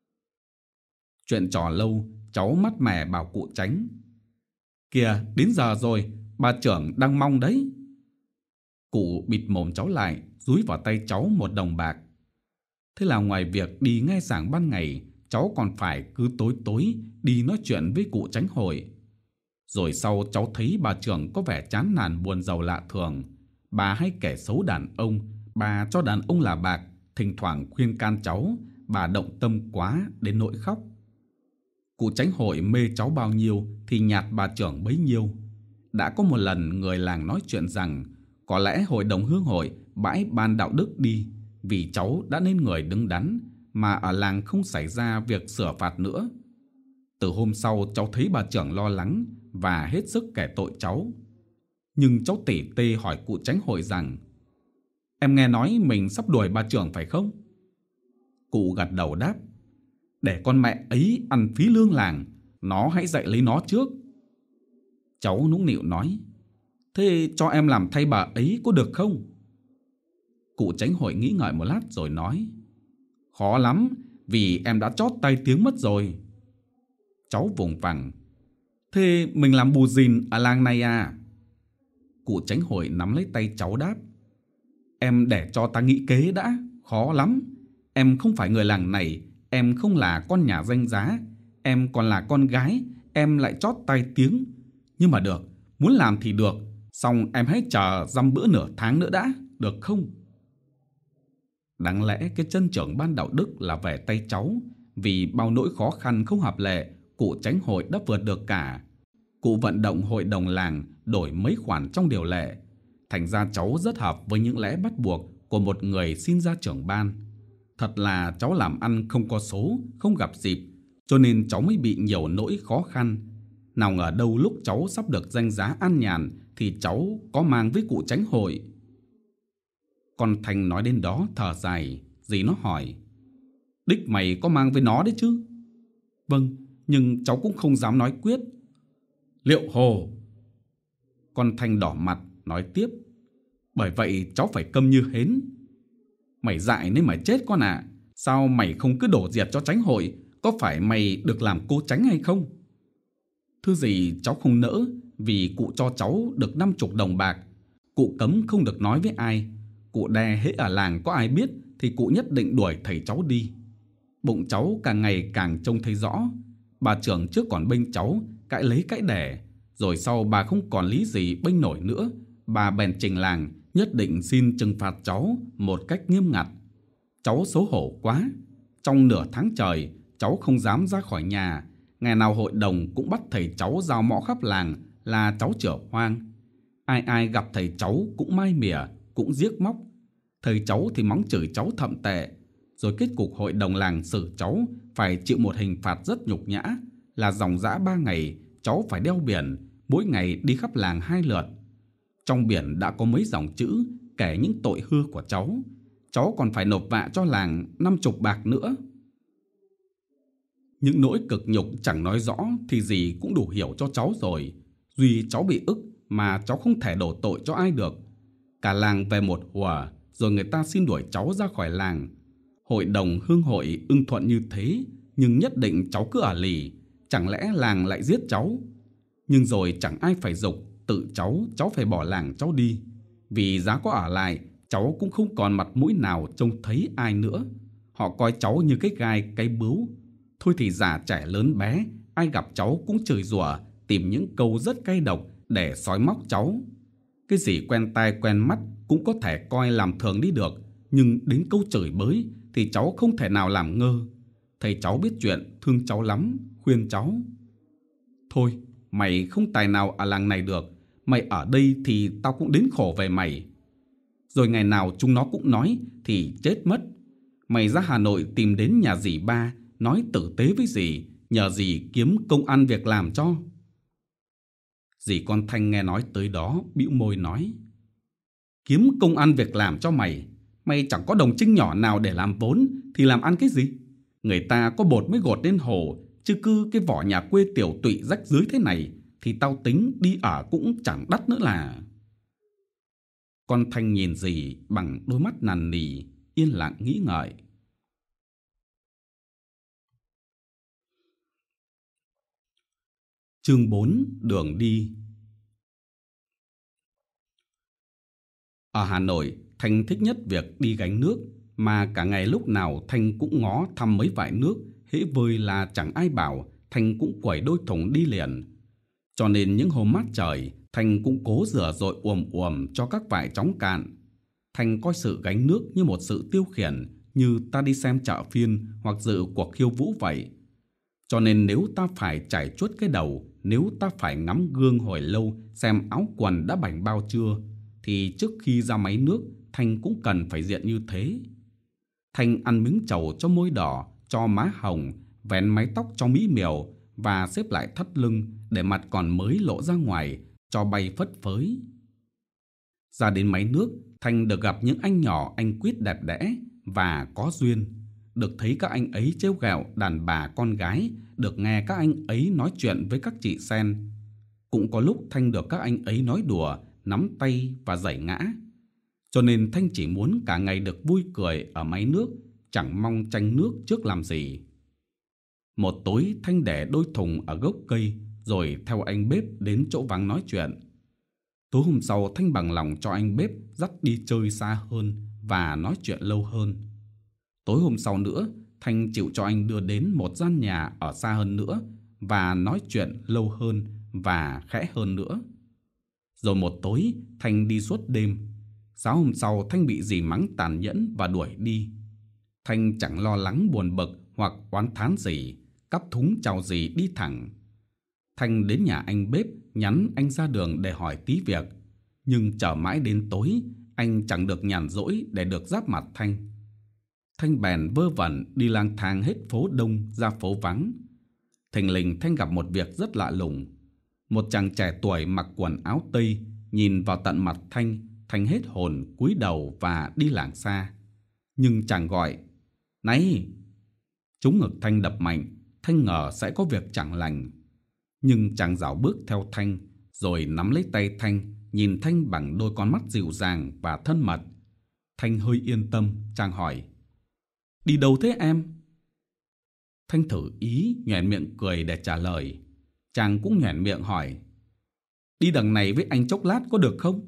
Chuyện trò lâu, cháu mắt mè bảo cụ chánh: kìa, đến giờ rồi, bà trưởng đang mong đấy. Cụ bịt mồm cháu lại, dúi vào tay cháu một đồng bạc. Thế là ngoài việc đi nghe giảng ban ngày, cháu còn phải cứ tối tối đi nói chuyện với cụ chánh hội. Rồi sau cháu thấy bà trưởng có vẻ chán nản buồn rầu lạ thường. Bà hay kể xấu đàn ông, bà cho đàn ông là bạc, thỉnh thoảng khuyên can cháu, bà động tâm quá đến nỗi khóc. Cụ chánh hội mê cháu bao nhiêu thì nhạt bà trưởng bấy nhiêu. Đã có một lần người làng nói chuyện rằng có lẽ hội đồng hương hội bãi ban đạo đức đi, vì cháu đã nên người đứng đắn, mà ở làng không xảy ra việc sửa phạt nữa. Từ hôm sau cháu thấy bà trưởng lo lắng và hết sức kể tội cháu. Nhưng cháu tỉ tê hỏi cụ chánh hội rằng: em nghe nói mình sắp đuổi bà trưởng phải không? Cụ gật đầu đáp: để con mẹ ấy ăn phí lương làng, nó hãy dạy lấy nó trước. Cháu nũng nịu nói: thế cho em làm thay bà ấy có được không? Cụ chánh hội nghĩ ngợi một lát rồi nói: khó lắm, vì em đã chót tay tiếng mất rồi. Cháu vùng vằng: thế mình làm bù gìn ở làng này à? Cụ chánh hội nắm lấy tay cháu đáp: em để cho ta nghĩ kế đã, khó lắm. Em không phải người làng này, em không là con nhà danh giá, em còn là con gái, em lại chót tai tiếng. Nhưng mà được, muốn làm thì được, xong em hãy chờ dăm bữa nửa tháng nữa đã, được không? Đáng lẽ cái chân trưởng ban đạo đức là về tay cháu, vì bao nỗi khó khăn không hợp lệ, cụ chánh hội đã vượt được cả. Cụ vận động hội đồng làng đổi mấy khoản trong điều lệ. Thành ra cháu rất hợp với những lẽ bắt buộc của một người xin ra trưởng ban. Thật là cháu làm ăn không có số, không gặp dịp, cho nên cháu mới bị nhiều nỗi khó khăn. Nào ngờ đâu lúc cháu sắp được danh giá an nhàn thì cháu có mang với cụ chánh hội. Con Thành nói đến đó thở dài, dì nó hỏi: đích mày có mang với nó đấy chứ? Vâng, nhưng cháu cũng không dám nói quyết. Liệu hồ? Con Thành đỏ mặt nói tiếp: bởi vậy cháu phải câm như hến. Mày dại nên mày chết con ạ. À. Sao mày không cứ đổ diệt cho Chánh hội? Có phải mày được làm cô Chánh hay không? Thưa dì, cháu không nỡ, vì cụ cho cháu được năm chục đồng bạc. Cụ cấm không được nói với ai. Cụ đe hễ ở làng có ai biết thì cụ nhất định đuổi thầy cháu đi. Bụng cháu càng ngày càng trông thấy rõ. Bà trưởng trước còn bênh cháu, cãi lấy cãi đẻ. Rồi sau bà không còn lý gì bênh nổi nữa. Bà bèn trình làng nhất định xin trừng phạt cháu một cách nghiêm ngặt. Cháu xấu hổ quá. Trong nửa tháng trời, cháu không dám ra khỏi nhà. Ngày nào hội đồng cũng bắt thầy cháu rao mõ khắp làng là cháu chửa hoang. Ai ai gặp thầy cháu cũng mai mỉa, cũng giếc móc. Thầy cháu thì mắng chửi cháu thậm tệ. Rồi kết cục hội đồng làng xử cháu phải chịu một hình phạt rất nhục nhã, là dòng dã ba ngày cháu phải đeo biển, mỗi ngày đi khắp làng hai lượt. Trong biển đã có mấy dòng chữ kể những tội hư của cháu. Cháu còn phải nộp vạ cho làng năm chục bạc nữa. Những nỗi cực nhục chẳng nói rõ thì dì cũng đủ hiểu cho cháu rồi. Duy cháu bị ức mà cháu không thể đổ tội cho ai được. Cả làng về một hùa, rồi người ta xin đuổi cháu ra khỏi làng. Hội đồng hương hội ưng thuận như thế, nhưng nhất định cháu cứ ở lì. Chẳng lẽ làng lại giết cháu? Nhưng rồi chẳng ai phải giục, tự cháu, cháu phải bỏ làng cháu đi. Vì giá có ở lại, cháu cũng không còn mặt mũi nào trông thấy ai nữa. Họ coi cháu như cái gai, cái bướu. Thôi thì già trẻ lớn bé, ai gặp cháu cũng chửi rủa, tìm những câu rất cay độc để soi móc cháu. Cái gì quen tai quen mắt cũng có thể coi làm thường đi được, nhưng đến câu chửi bới thì cháu không thể nào làm ngơ. Thầy cháu biết chuyện, thương cháu lắm, khuyên cháu: thôi, mày không tài nào ở làng này được. Mày ở đây thì tao cũng đến khổ về mày. Rồi ngày nào chúng nó cũng nói thì chết mất. Mày ra Hà Nội tìm đến nhà dì ba, nói tử tế với dì, nhờ dì kiếm công ăn việc làm cho. Dì con Thanh nghe nói tới đó, bĩu môi nói: kiếm công ăn việc làm cho mày? Mày chẳng có đồng trinh nhỏ nào để làm vốn thì làm ăn cái gì? Người ta có bột mới gột lên hồ, chứ cứ cái vỏ nhà quê tiểu tụy rách rưới thế này thì tao tính đi ở cũng chẳng đắt nữa là. Con Thanh nhìn dì bằng đôi mắt nằn nì, yên lặng nghĩ ngợi. Chương bốn: Đường đi. Ở Hà Nội, Thanh thích nhất việc đi gánh nước, mà cả ngày lúc nào Thanh cũng ngó thăm mấy vại nước, hễ vơi là chẳng ai bảo, Thanh cũng quẩy đôi thùng đi liền. Cho nên những hôm mát trời, Thanh cũng cố rửa dội uồm uồm cho các vại chóng cạn. Thanh coi sự gánh nước như một sự tiêu khiển, như ta đi xem chợ phiên hoặc dự cuộc khiêu vũ vậy. Cho nên nếu ta phải chải chuốt cái đầu, nếu ta phải ngắm gương hồi lâu xem áo quần đã bảnh bao chưa, thì trước khi ra máy nước, Thanh cũng cần phải diện như thế. Thanh ăn miếng trầu cho môi đỏ, cho má hồng, vén mái tóc cho mỹ miều và xếp lại thắt lưng để mặt còn mới lộ ra ngoài, cho bay phất phới. Ra đến máy nước, Thanh được gặp những anh nhỏ anh quýt đẹp đẽ và có duyên. Được thấy các anh ấy trêu ghẹo đàn bà con gái, được nghe các anh ấy nói chuyện với các chị sen. Cũng có lúc Thanh được các anh ấy nói đùa, nắm tay và giẩy ngã. Cho nên Thanh chỉ muốn cả ngày được vui cười ở máy nước, chẳng mong tranh nước trước làm gì. Một tối Thanh để đôi thùng ở gốc cây, rồi theo anh bếp đến chỗ vắng nói chuyện. Tối hôm sau Thanh bằng lòng cho anh bếp dắt đi chơi xa hơn và nói chuyện lâu hơn. Tối hôm sau nữa, Thanh chịu cho anh đưa đến một gian nhà ở xa hơn nữa và nói chuyện lâu hơn và khẽ hơn nữa. Rồi một tối, Thanh đi suốt đêm. Sáng hôm sau, Thanh bị dì mắng tàn nhẫn và đuổi đi. Thanh chẳng lo lắng buồn bực hoặc oán thán gì, cắp thúng chào dì đi thẳng. Thanh đến nhà anh bếp, nhắn anh ra đường để hỏi tí việc. Nhưng chờ mãi đến tối, anh chẳng được nhàn rỗi để được giáp mặt Thanh. Thanh bèn vơ vẩn đi lang thang hết phố đông ra phố vắng. Thình lình Thanh gặp một việc rất lạ lùng. Một chàng trẻ tuổi mặc quần áo tây nhìn vào tận mặt Thanh. Thanh hết hồn cúi đầu và đi lảng xa. Nhưng chàng gọi: "Này!" Trúng ngực Thanh đập mạnh. Thanh ngờ sẽ có việc chẳng lành. Nhưng chàng dạo bước theo Thanh, rồi nắm lấy tay Thanh, nhìn Thanh bằng đôi con mắt dịu dàng và thân mật. Thanh hơi yên tâm, chàng hỏi: Đi đâu thế em? Thanh thử ý nhoẻn miệng cười để trả lời. Chàng cũng nhoẻn miệng hỏi: Đi đằng này với anh chốc lát có được không?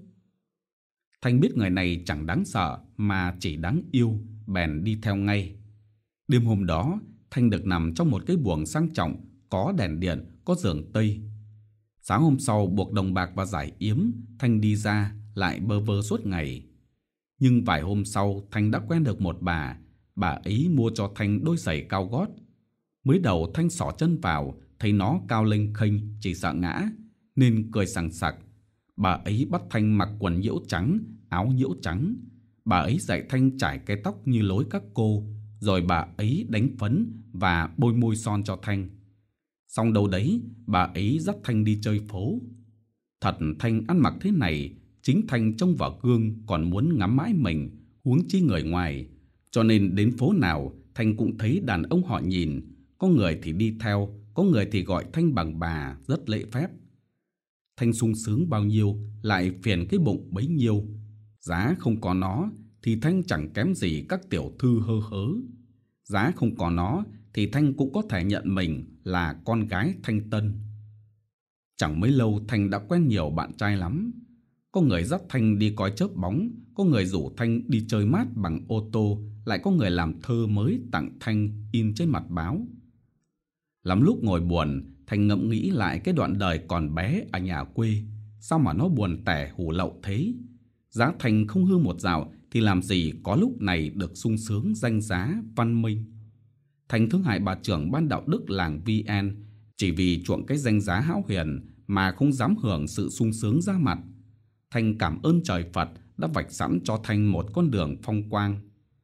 Thanh biết người này chẳng đáng sợ mà chỉ đáng yêu, bèn đi theo ngay. Đêm hôm đó, Thanh được nằm trong một cái buồng sang trọng, có đèn điện, có giường tây. Sáng hôm sau buộc đồng bạc và giải yếm, Thanh đi ra lại bơ vơ suốt ngày. Nhưng vài hôm sau, Thanh đã quen được một bà. Bà ấy mua cho Thanh đôi giày cao gót. Mới đầu Thanh xỏ chân vào, thấy nó cao lênh khênh, chỉ sợ ngã, nên cười sằng sặc. Bà ấy bắt Thanh mặc quần nhiễu trắng, áo nhiễu trắng. Bà ấy dạy Thanh chải cái tóc như lối các cô, rồi bà ấy đánh phấn và bôi môi son cho Thanh. Xong đâu đấy, bà ấy dắt Thanh đi chơi phố. Thật, Thanh ăn mặc thế này, chính Thanh trông vào gương còn muốn ngắm mãi mình, huống chi người ngoài. Cho nên đến phố nào, Thanh cũng thấy đàn ông họ nhìn. Có người thì đi theo, có người thì gọi Thanh bằng bà, rất lễ phép. Thanh sung sướng bao nhiêu, lại phiền cái bụng bấy nhiêu. Giá không có nó, thì Thanh chẳng kém gì các tiểu thư hơ hớ. Giá không có nó, thì Thanh cũng có thể nhận mình là con gái Thanh Tân. Chẳng mấy lâu Thanh đã quen nhiều bạn trai lắm. Có người dắt Thanh đi coi chớp bóng, có người rủ Thanh đi chơi mát bằng ô tô, lại có người làm thơ mới tặng Thanh in trên mặt báo. Lắm lúc ngồi buồn, Thanh ngẫm nghĩ lại cái đoạn đời còn bé ở nhà quê. Sao mà nó buồn tẻ hủ lậu thế? Giá Thanh không hư một dạo thì làm gì có lúc này được sung sướng danh giá văn minh. Thanh thương hại bà trưởng ban đạo đức làng Vi En chỉ vì chuộng cái danh giá hão huyền mà không dám hưởng sự sung sướng ra mặt. Thanh cảm ơn trời Phật đã vạch sẵn cho Thanh một con đường phong quang.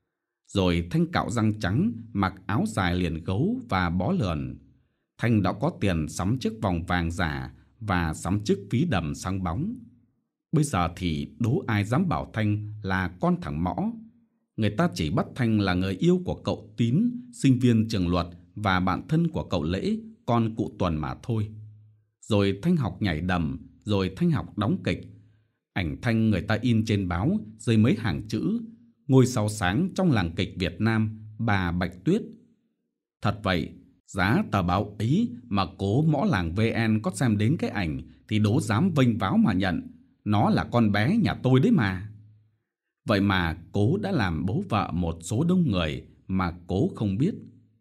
Rồi Thanh cạo răng trắng, mặc áo dài liền gấu và bó lượn. Thanh đã có tiền sắm chiếc vòng vàng giả và sắm chiếc ví đầm sáng bóng. Bây giờ thì đố ai dám bảo Thanh là con thằng mõ. Người ta chỉ bắt Thanh là người yêu của cậu Tín, sinh viên trường luật, và bạn thân của cậu Lễ, con cụ Tuần mà thôi. Rồi Thanh học nhảy đầm, rồi Thanh học đóng kịch. Ảnh Thanh người ta in trên báo dưới mấy hàng chữ: Ngôi sao sáng trong làng kịch Việt Nam, bà Bạch Tuyết. Thật vậy, giá tờ báo ấy mà cố mõ làng vê en có xem đến cái ảnh thì đố dám vênh váo mà nhận. Nó là con bé nhà tôi đấy mà. Vậy mà cố đã làm bố vợ một số đông người mà cố không biết.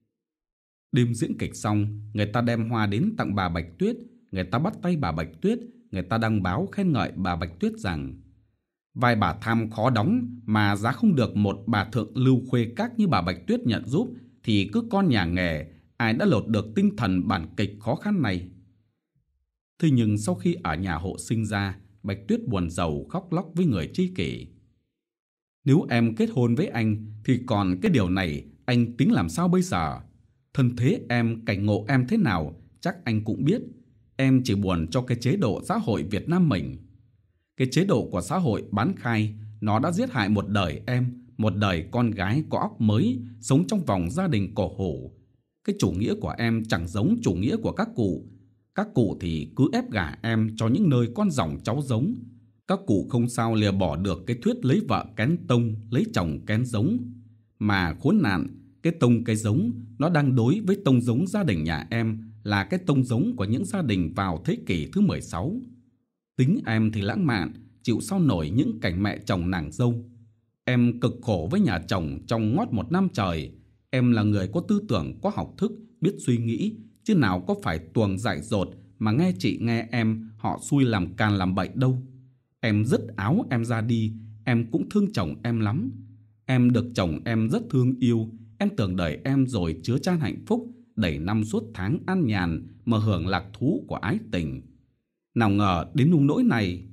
Đêm diễn kịch xong, người ta đem hoa đến tặng bà Bạch Tuyết. Người ta bắt tay bà Bạch Tuyết. Người ta đăng báo khen ngợi bà Bạch Tuyết rằng: Vai bà tham khó đóng, mà giá không được một bà thượng lưu khuê các như bà Bạch Tuyết nhận giúp, thì cứ con nhà nghề, ai đã lột được tinh thần bản kịch khó khăn này. Thế nhưng sau khi ở nhà hộ sinh ra, Bạch Tuyết buồn rầu khóc lóc với người tri kỷ: Nếu em kết hôn với anh thì còn cái điều này anh tính làm sao bây giờ? Thân thế em, cảnh ngộ em thế nào chắc anh cũng biết. Em chỉ buồn cho cái chế độ xã hội Việt Nam mình. Cái chế độ của xã hội bán khai, nó đã giết hại một đời em, một đời con gái có óc mới, sống trong vòng gia đình cổ hủ. Cái chủ nghĩa của em chẳng giống chủ nghĩa của các cụ. Các cụ thì cứ ép gả em cho những nơi con dòng cháu giống. Các cụ không sao lìa bỏ được cái thuyết lấy vợ kén tông, lấy chồng kén giống. Mà khốn nạn, cái tông cái giống nó đang đối với tông giống gia đình nhà em là cái tông giống của những gia đình vào thế kỷ thứ mười sáu. Tính em thì lãng mạn, chịu sao nổi những cảnh mẹ chồng nàng dâu. Em cực khổ với nhà chồng trong ngót một năm trời. Em là người có tư tưởng, có học thức, biết suy nghĩ, chứ nào có phải tuồng dại dột mà nghe chị nghe em họ xui làm càn làm bậy đâu. Em dứt áo em ra đi, em cũng thương chồng em lắm. Em được chồng em rất thương yêu, em tưởng đời em rồi chứa chan hạnh phúc, đầy năm suốt tháng an nhàn mà hưởng lạc thú của ái tình. Nào ngờ đến nung nỗi này.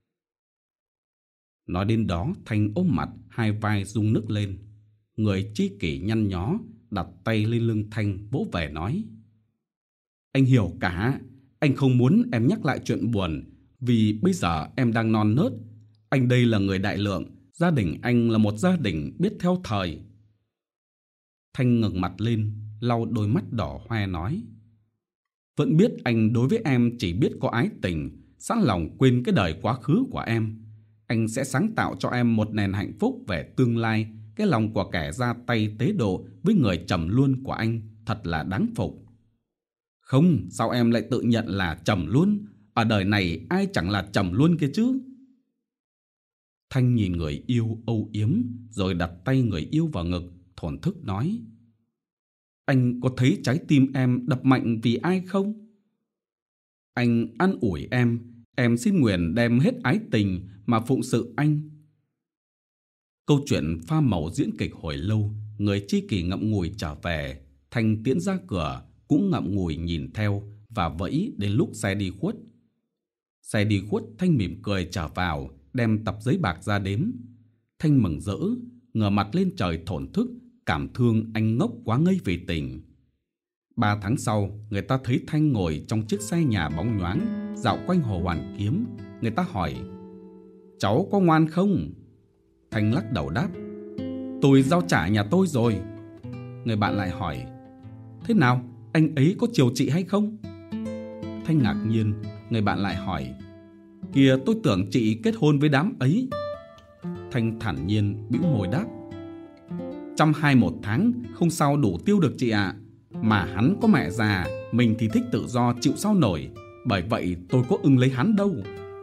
Nói đến đó, Thanh ôm mặt, hai vai rung nức lên. Người tri kỷ nhăn nhó đặt tay lên lưng Thanh vỗ về nói: Anh hiểu cả. Anh không muốn em nhắc lại chuyện buồn, vì bây giờ em đang non nớt. Anh đây là người đại lượng, gia đình anh là một gia đình biết theo thời. Thanh ngẩng mặt lên, lau đôi mắt đỏ hoe nói: Vẫn biết anh đối với em chỉ biết có ái tình, sẵn lòng quên cái đời quá khứ của em. Anh sẽ sáng tạo cho em một nền hạnh phúc về tương lai. Cái lòng của kẻ ra tay tế độ với người trầm luân của anh thật là đáng phục. Không, sao em lại tự nhận là trầm luân? Ở đời này ai chẳng là trầm luân kia chứ? Thanh nhìn người yêu âu yếm, rồi đặt tay người yêu vào ngực, thổn thức nói: Anh có thấy trái tim em đập mạnh vì ai không? Anh an ủi em, em xin nguyện đem hết ái tình mà phụng sự anh. Câu chuyện pha màu diễn kịch hồi lâu, người tri kỷ ngậm ngùi trở về. Thanh tiễn ra cửa, cũng ngậm ngùi nhìn theo và vẫy đến lúc xe đi khuất. Xe đi khuất, Thanh mỉm cười trở vào, đem tập giấy bạc ra đếm. Thanh mừng rỡ, ngửa mặt lên trời thổn thức, cảm thương anh ngốc quá ngây vì tình. Ba tháng sau, người ta thấy Thanh ngồi trong chiếc xe nhà bóng nhoáng, dạo quanh hồ Hoàn Kiếm. Người ta hỏi: Cháu có ngoan không? Thanh lắc đầu đáp: Tôi giao trả nhà tôi rồi. Người bạn lại hỏi: Thế nào, anh ấy có chiều chị hay không? Thanh ngạc nhiên. Người bạn lại hỏi: Kìa, tôi tưởng chị kết hôn với đám ấy. Thanh thản nhiên bĩu môi đáp: Trăm hai một tháng không sao đủ tiêu được chị ạ. Mà hắn có mẹ già, mình thì thích tự do chịu sao nổi. Bởi vậy tôi có ưng lấy hắn đâu.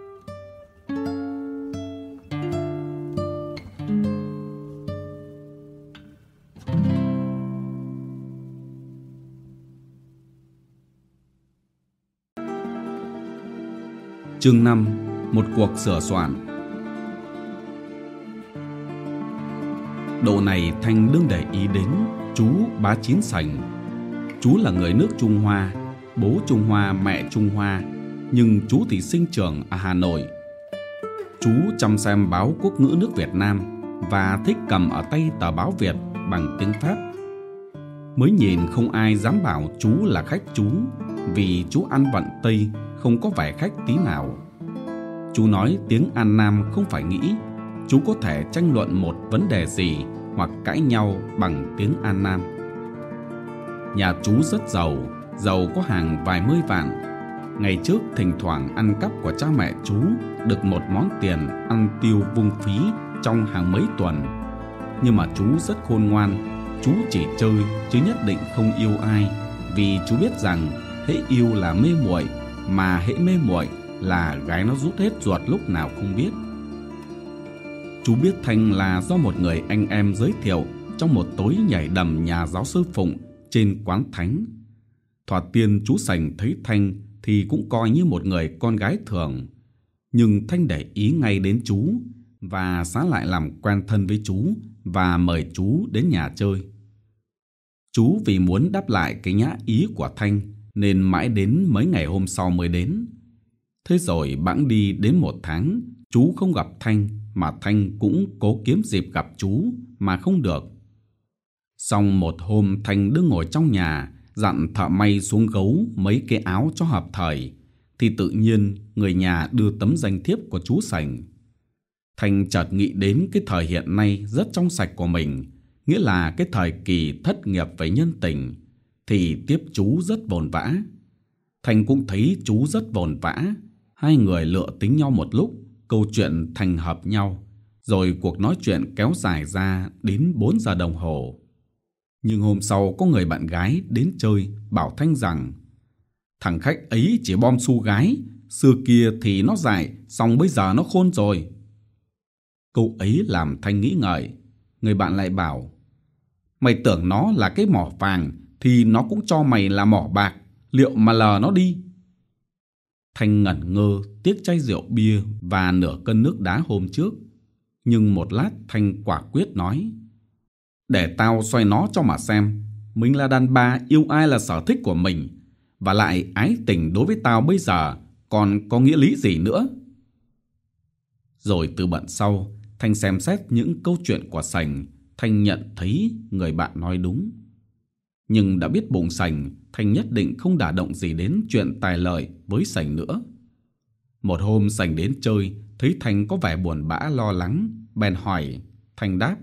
Chương năm. Một cuộc sửa soạn. Độ này Thanh đương để ý đến chú Bá Chín Sành. Chú là người nước Trung Hoa, bố Trung Hoa, mẹ Trung Hoa, nhưng chú thì sinh trưởng ở Hà Nội. Chú chăm xem báo quốc ngữ nước Việt Nam và thích cầm ở tay tờ báo Việt bằng tiếng Pháp. Mới nhìn không ai dám bảo chú là khách chú, vì chú ăn vận Tây, không có vẻ khách tí nào. Chú nói tiếng An Nam không phải nghĩ. Chú có thể tranh luận một vấn đề gì hoặc cãi nhau bằng tiếng An Nam. Nhà chú rất giàu, giàu có hàng vài mươi vạn. Ngày trước thỉnh thoảng ăn cắp của cha mẹ chú được một món tiền ăn tiêu vung phí trong hàng mấy tuần. Nhưng mà chú rất khôn ngoan. Chú chỉ chơi chứ nhất định không yêu ai, vì chú biết rằng hễ yêu là mê muội, mà hễ mê muội là gái nó rút hết ruột lúc nào không biết. Chú biết Thanh là do một người anh em giới thiệu trong một tối nhảy đầm nhà giáo sư Phụng trên quán thánh. Thoạt tiên chú Sành thấy Thanh thì cũng coi như một người con gái thường, nhưng Thanh để ý ngay đến chú và xá lại làm quen thân với chú và mời chú đến nhà chơi. Chú vì muốn đáp lại cái nhã ý của Thanh nên mãi đến mấy ngày hôm sau mới đến. Thế rồi bẵng đi đến một tháng, chú không gặp Thanh, mà Thanh cũng cố kiếm dịp gặp chú mà không được. Xong một hôm Thanh đứng ngồi trong nhà, dặn thợ may xuống gấu mấy cái áo cho hợp thời, thì tự nhiên người nhà đưa tấm danh thiếp của chú Sành. Thanh chợt nghĩ đến cái thời hiện nay rất trong sạch của mình, nghĩa là cái thời kỳ thất nghiệp về nhân tình, thì tiếp chú rất vồn vã. Thanh cũng thấy chú rất vồn vã. Hai người lựa tính nhau một lúc, câu chuyện thành hợp nhau, rồi cuộc nói chuyện kéo dài ra đến bốn giờ đồng hồ. Nhưng hôm sau có người bạn gái đến chơi bảo Thanh rằng thằng khách ấy chỉ bom xu gái, xưa kia thì nó dại, xong bây giờ nó khôn rồi. Câu ấy làm Thanh nghĩ ngợi. Người bạn lại bảo: Mày tưởng nó là cái mỏ vàng thì nó cũng cho mày là mỏ bạc, liệu mà lờ nó đi. Thanh ngẩn ngơ tiếc chai rượu bia và nửa cân nước đá hôm trước. Nhưng một lát Thanh quả quyết nói: Để tao xoay nó cho mà xem. Mình là đàn bà, yêu ai là sở thích của mình. Và lại ái tình đối với tao bây giờ còn có nghĩa lý gì nữa. Rồi từ bận sau, Thanh xem xét những câu chuyện của Sành. Thanh nhận thấy người bạn nói đúng. Nhưng đã biết bụng Sành, Thanh nhất định không đả động gì đến chuyện tài lợi với Sành nữa. Một hôm Sành đến chơi, thấy Thanh có vẻ buồn bã lo lắng, bèn hỏi. Thanh đáp: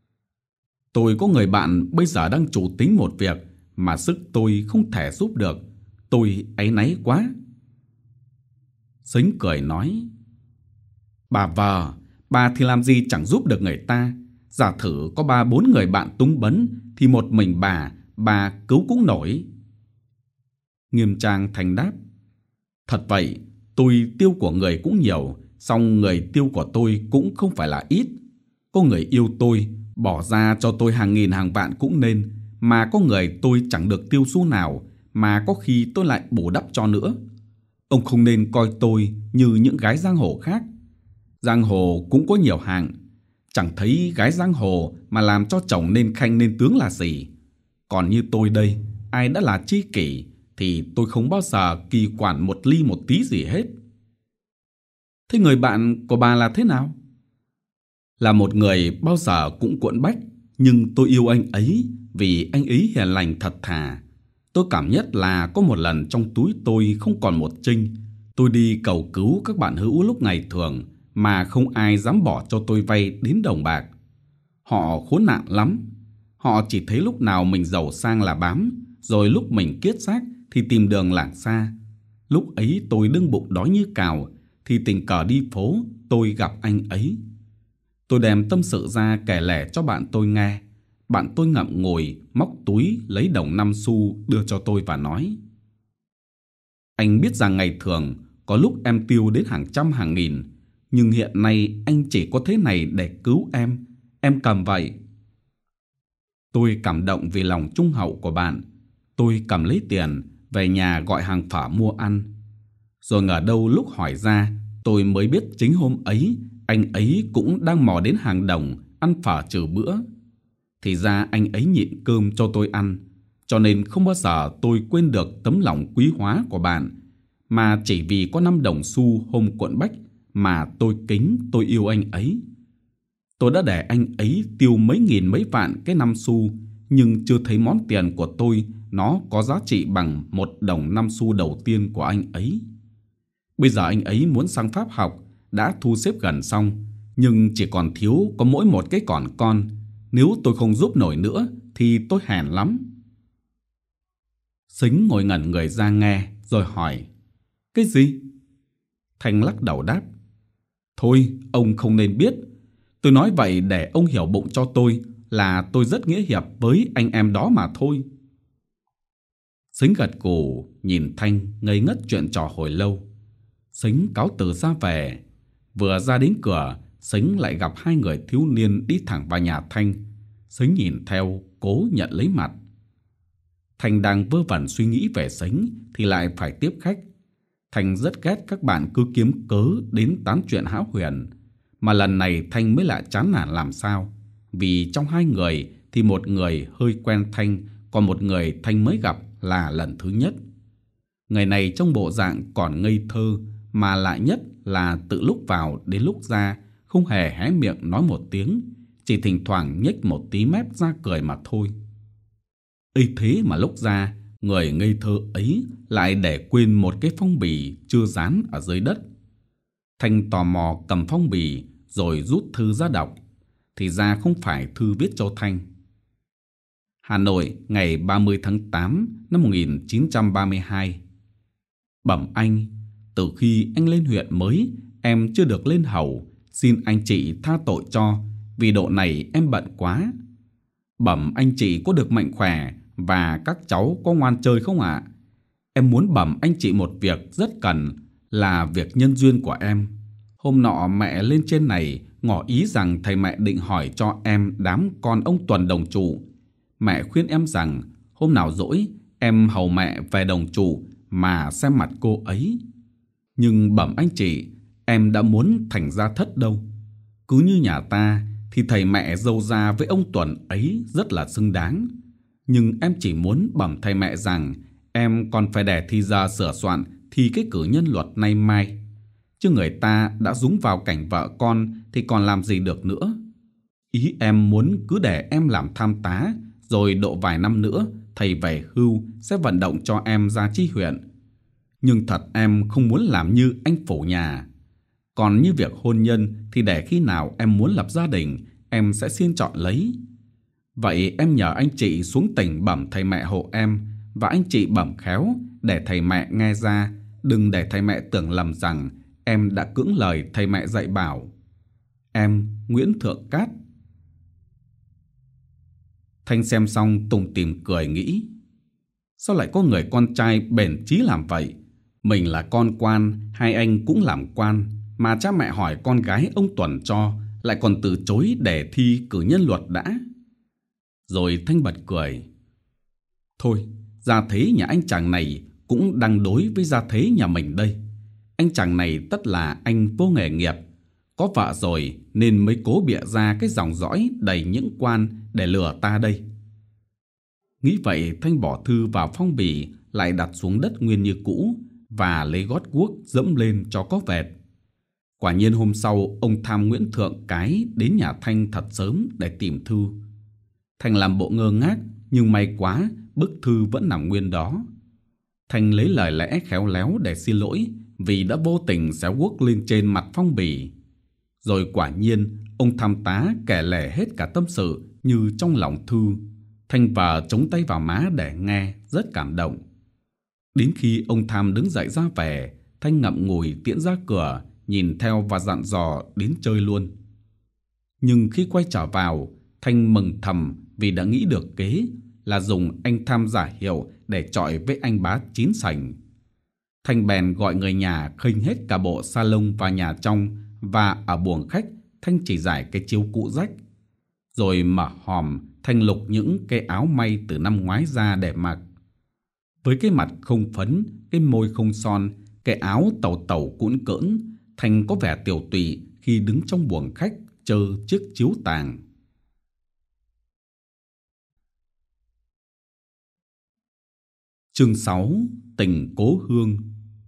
Tôi có người bạn bây giờ đang chủ tính một việc mà sức tôi không thể giúp được. Tôi áy náy quá. Sính cười nói: Bà vợ, bà thì làm gì chẳng giúp được người ta. Giả thử có ba bốn người bạn túng bấn thì một mình bà, bà cứu cũng nổi. Nghiêm trang Thành đáp: Thật vậy, tôi tiêu của người cũng nhiều, song người tiêu của tôi cũng không phải là ít. Có người yêu tôi, bỏ ra cho tôi hàng nghìn hàng vạn cũng nên, mà có người tôi chẳng được tiêu xu nào, mà có khi tôi lại bù đắp cho nữa. Ông không nên coi tôi như những gái giang hồ khác. Giang hồ cũng có nhiều hạng, chẳng thấy gái giang hồ mà làm cho chồng nên khanh nên tướng là gì. Còn như tôi đây, ai đã là tri kỷ thì tôi không bao giờ kỳ quản một ly một tí gì hết. Thế người bạn của bà là thế nào? Là một người bao giờ cũng cuộn bách, nhưng tôi yêu anh ấy vì anh ấy hiền lành thật thà. Tôi cảm nhất là có một lần trong túi tôi không còn một trinh. Tôi đi cầu cứu các bạn hữu lúc ngày thường mà không ai dám bỏ cho tôi vay đến đồng bạc. Họ khốn nạn lắm. Họ chỉ thấy lúc nào mình giàu sang là bám, rồi lúc mình kiết xác thì tìm đường lảng xa. Lúc ấy tôi đương bụng đói như cào thì tình cờ đi phố tôi gặp anh ấy. Tôi đem tâm sự ra kể lể cho bạn tôi nghe. Bạn tôi ngậm ngùi móc túi lấy đồng năm xu đưa cho tôi và nói: Anh biết rằng ngày thường có lúc em tiêu đến hàng trăm hàng nghìn, nhưng hiện nay anh chỉ có thế này để cứu em. Em cầm vậy. Tôi cảm động vì lòng trung hậu của bạn. Tôi cầm lấy tiền về nhà gọi hàng phở mua ăn. Rồi ngờ đâu lúc hỏi ra tôi mới biết chính hôm ấy anh ấy cũng đang mò đến hàng đồng ăn phở trừ bữa. Thì ra anh ấy nhịn cơm cho tôi ăn, cho nên không bao giờ tôi quên được tấm lòng quý hóa của bạn. Mà chỉ vì có năm đồng xu hôm cuộn bách mà tôi kính, tôi yêu anh ấy. Tôi đã để anh ấy tiêu mấy nghìn mấy vạn cái năm xu, nhưng chưa thấy món tiền của tôi nó có giá trị bằng một đồng năm xu đầu tiên của anh ấy. Bây giờ anh ấy muốn sang Pháp học, đã thu xếp gần xong, nhưng chỉ còn thiếu có mỗi một cái còn con. Nếu tôi không giúp nổi nữa thì tôi hèn lắm. Sính ngồi ngẩn người ra nghe rồi hỏi: Cái gì? Thanh lắc đầu đáp: Thôi, ông không nên biết. Tôi nói vậy để ông hiểu bụng cho tôi là tôi rất nghĩa hiệp với anh em đó mà thôi. Sính gật gù nhìn Thanh ngây ngất chuyện trò hồi lâu. Sính cáo từ ra về. Vừa ra đến cửa, Sính lại gặp hai người thiếu niên đi thẳng vào nhà Thanh. Sính nhìn theo, cố nhận lấy mặt. Thanh đang vơ vẩn suy nghĩ về Sính thì lại phải tiếp khách. Thanh rất ghét các bạn cứ kiếm cớ đến tán chuyện hão huyền. Mà lần này Thanh mới lại chán nản làm sao. Vì trong hai người thì một người hơi quen Thanh, còn một người Thanh mới gặp là lần thứ nhất. Người này trong bộ dạng còn ngây thơ, mà lại nhất là từ lúc vào đến lúc ra không hề hé miệng nói một tiếng, chỉ thỉnh thoảng nhếch một tí mép ra cười mà thôi. ấy thế mà lúc ra, người ngây thơ ấy lại để quên một cái phong bì chưa dán ở dưới đất. Thanh tò mò cầm phong bì rồi rút thư ra đọc. Thì ra không phải thư viết cho Thanh. Hà Nội, ngày ba mươi tháng tám năm một nghìn chín trăm ba mươi hai. Bẩm anh, từ khi anh lên huyện mới, em chưa được lên hầu. Xin anh chị tha tội cho, vì độ này em bận quá. Bẩm anh chị có được mạnh khỏe và các cháu có ngoan chơi không ạ? Em muốn bẩm anh chị một việc rất cần, là việc nhân duyên của em. Hôm nọ mẹ lên trên này ngỏ ý rằng thầy mẹ định hỏi cho em đám con ông Tuần đồng trụ. Mẹ khuyên em rằng hôm nào rỗi em hầu mẹ về đồng trụ mà xem mặt cô ấy. Nhưng bẩm anh chị, em đã muốn thành gia thất đâu. Cứ như nhà ta thì thầy mẹ dâu ra với ông Tuần ấy rất là xứng đáng. Nhưng em chỉ muốn bẩm thầy mẹ rằng em còn phải để thi ra sửa soạn thi cái cử nhân luật nay mai. Chứ người ta đã dúng vào cảnh vợ con thì còn làm gì được nữa. Ý em muốn cứ để em làm tham tá, rồi độ vài năm nữa thầy về hưu sẽ vận động cho em ra chi huyện. Nhưng thật em không muốn làm như anh phủ nhà. Còn như việc hôn nhân thì để khi nào em muốn lập gia đình, em sẽ xin chọn lấy. Vậy em nhờ anh chị xuống tỉnh bẩm thầy mẹ hộ em, và anh chị bẩm khéo để thầy mẹ nghe ra, đừng để thầy mẹ tưởng lầm rằng em đã cưỡng lời thầy mẹ dạy bảo. em Nguyễn Thượng Cát. Thanh xem xong tủm tỉm cười nghĩ, sao lại có người con trai bền chí làm vậy? Mình là con quan, hai anh cũng làm quan, mà cha mẹ hỏi con gái ông Tuần cho, lại còn từ chối để thi cử nhân luật đã. Rồi Thanh bật cười. Thôi, gia thế nhà anh chàng này cũng đang đối với gia thế nhà mình đây. Anh chàng này tất là anh vô nghề nghiệp, có vợ rồi nên mới cố bịa ra cái dòng dõi đầy những quan để lừa ta đây. Nghĩ vậy, Thanh bỏ thư vào phong bì, lại đặt xuống đất nguyên như cũ và lấy gót guốc dẫm lên cho có vẹt. Quả nhiên hôm sau, ông tham Nguyễn Thượng Cái đến nhà Thanh thật sớm để tìm thư. Thanh làm bộ ngơ ngác, nhưng may quá, bức thư vẫn nằm nguyên đó. Thanh lấy lời lẽ khéo léo để xin lỗi vì đã vô tình xéo guốc lên trên mặt phong bì. Rồi quả nhiên, ông tham tá kể lể hết cả tâm sự như trong lòng thư. Thanh vờ chống tay vào má để nghe, rất cảm động. Đến khi ông tham đứng dậy ra về, Thanh ngậm ngùi tiễn ra cửa, nhìn theo và dặn dò đến chơi luôn. Nhưng khi quay trở vào, Thanh mừng thầm vì đã nghĩ được kế là dùng anh tham giả hiệu để chọi với anh bá chín sành. Thanh bèn gọi người nhà khênh hết cả bộ salon vào nhà trong, và ở buồng khách Thanh chỉ giải cái chiếu cũ rách. Rồi mở hòm, Thanh lục những cái áo may từ năm ngoái ra để mặc. Với cái mặt không phấn, cái môi không son, cái áo tàu tàu cũn cỡn, Thanh có vẻ tiểu tụy khi đứng trong buồng khách chơ chiếc chiếu tàng. Chương sáu. Tình cố hương.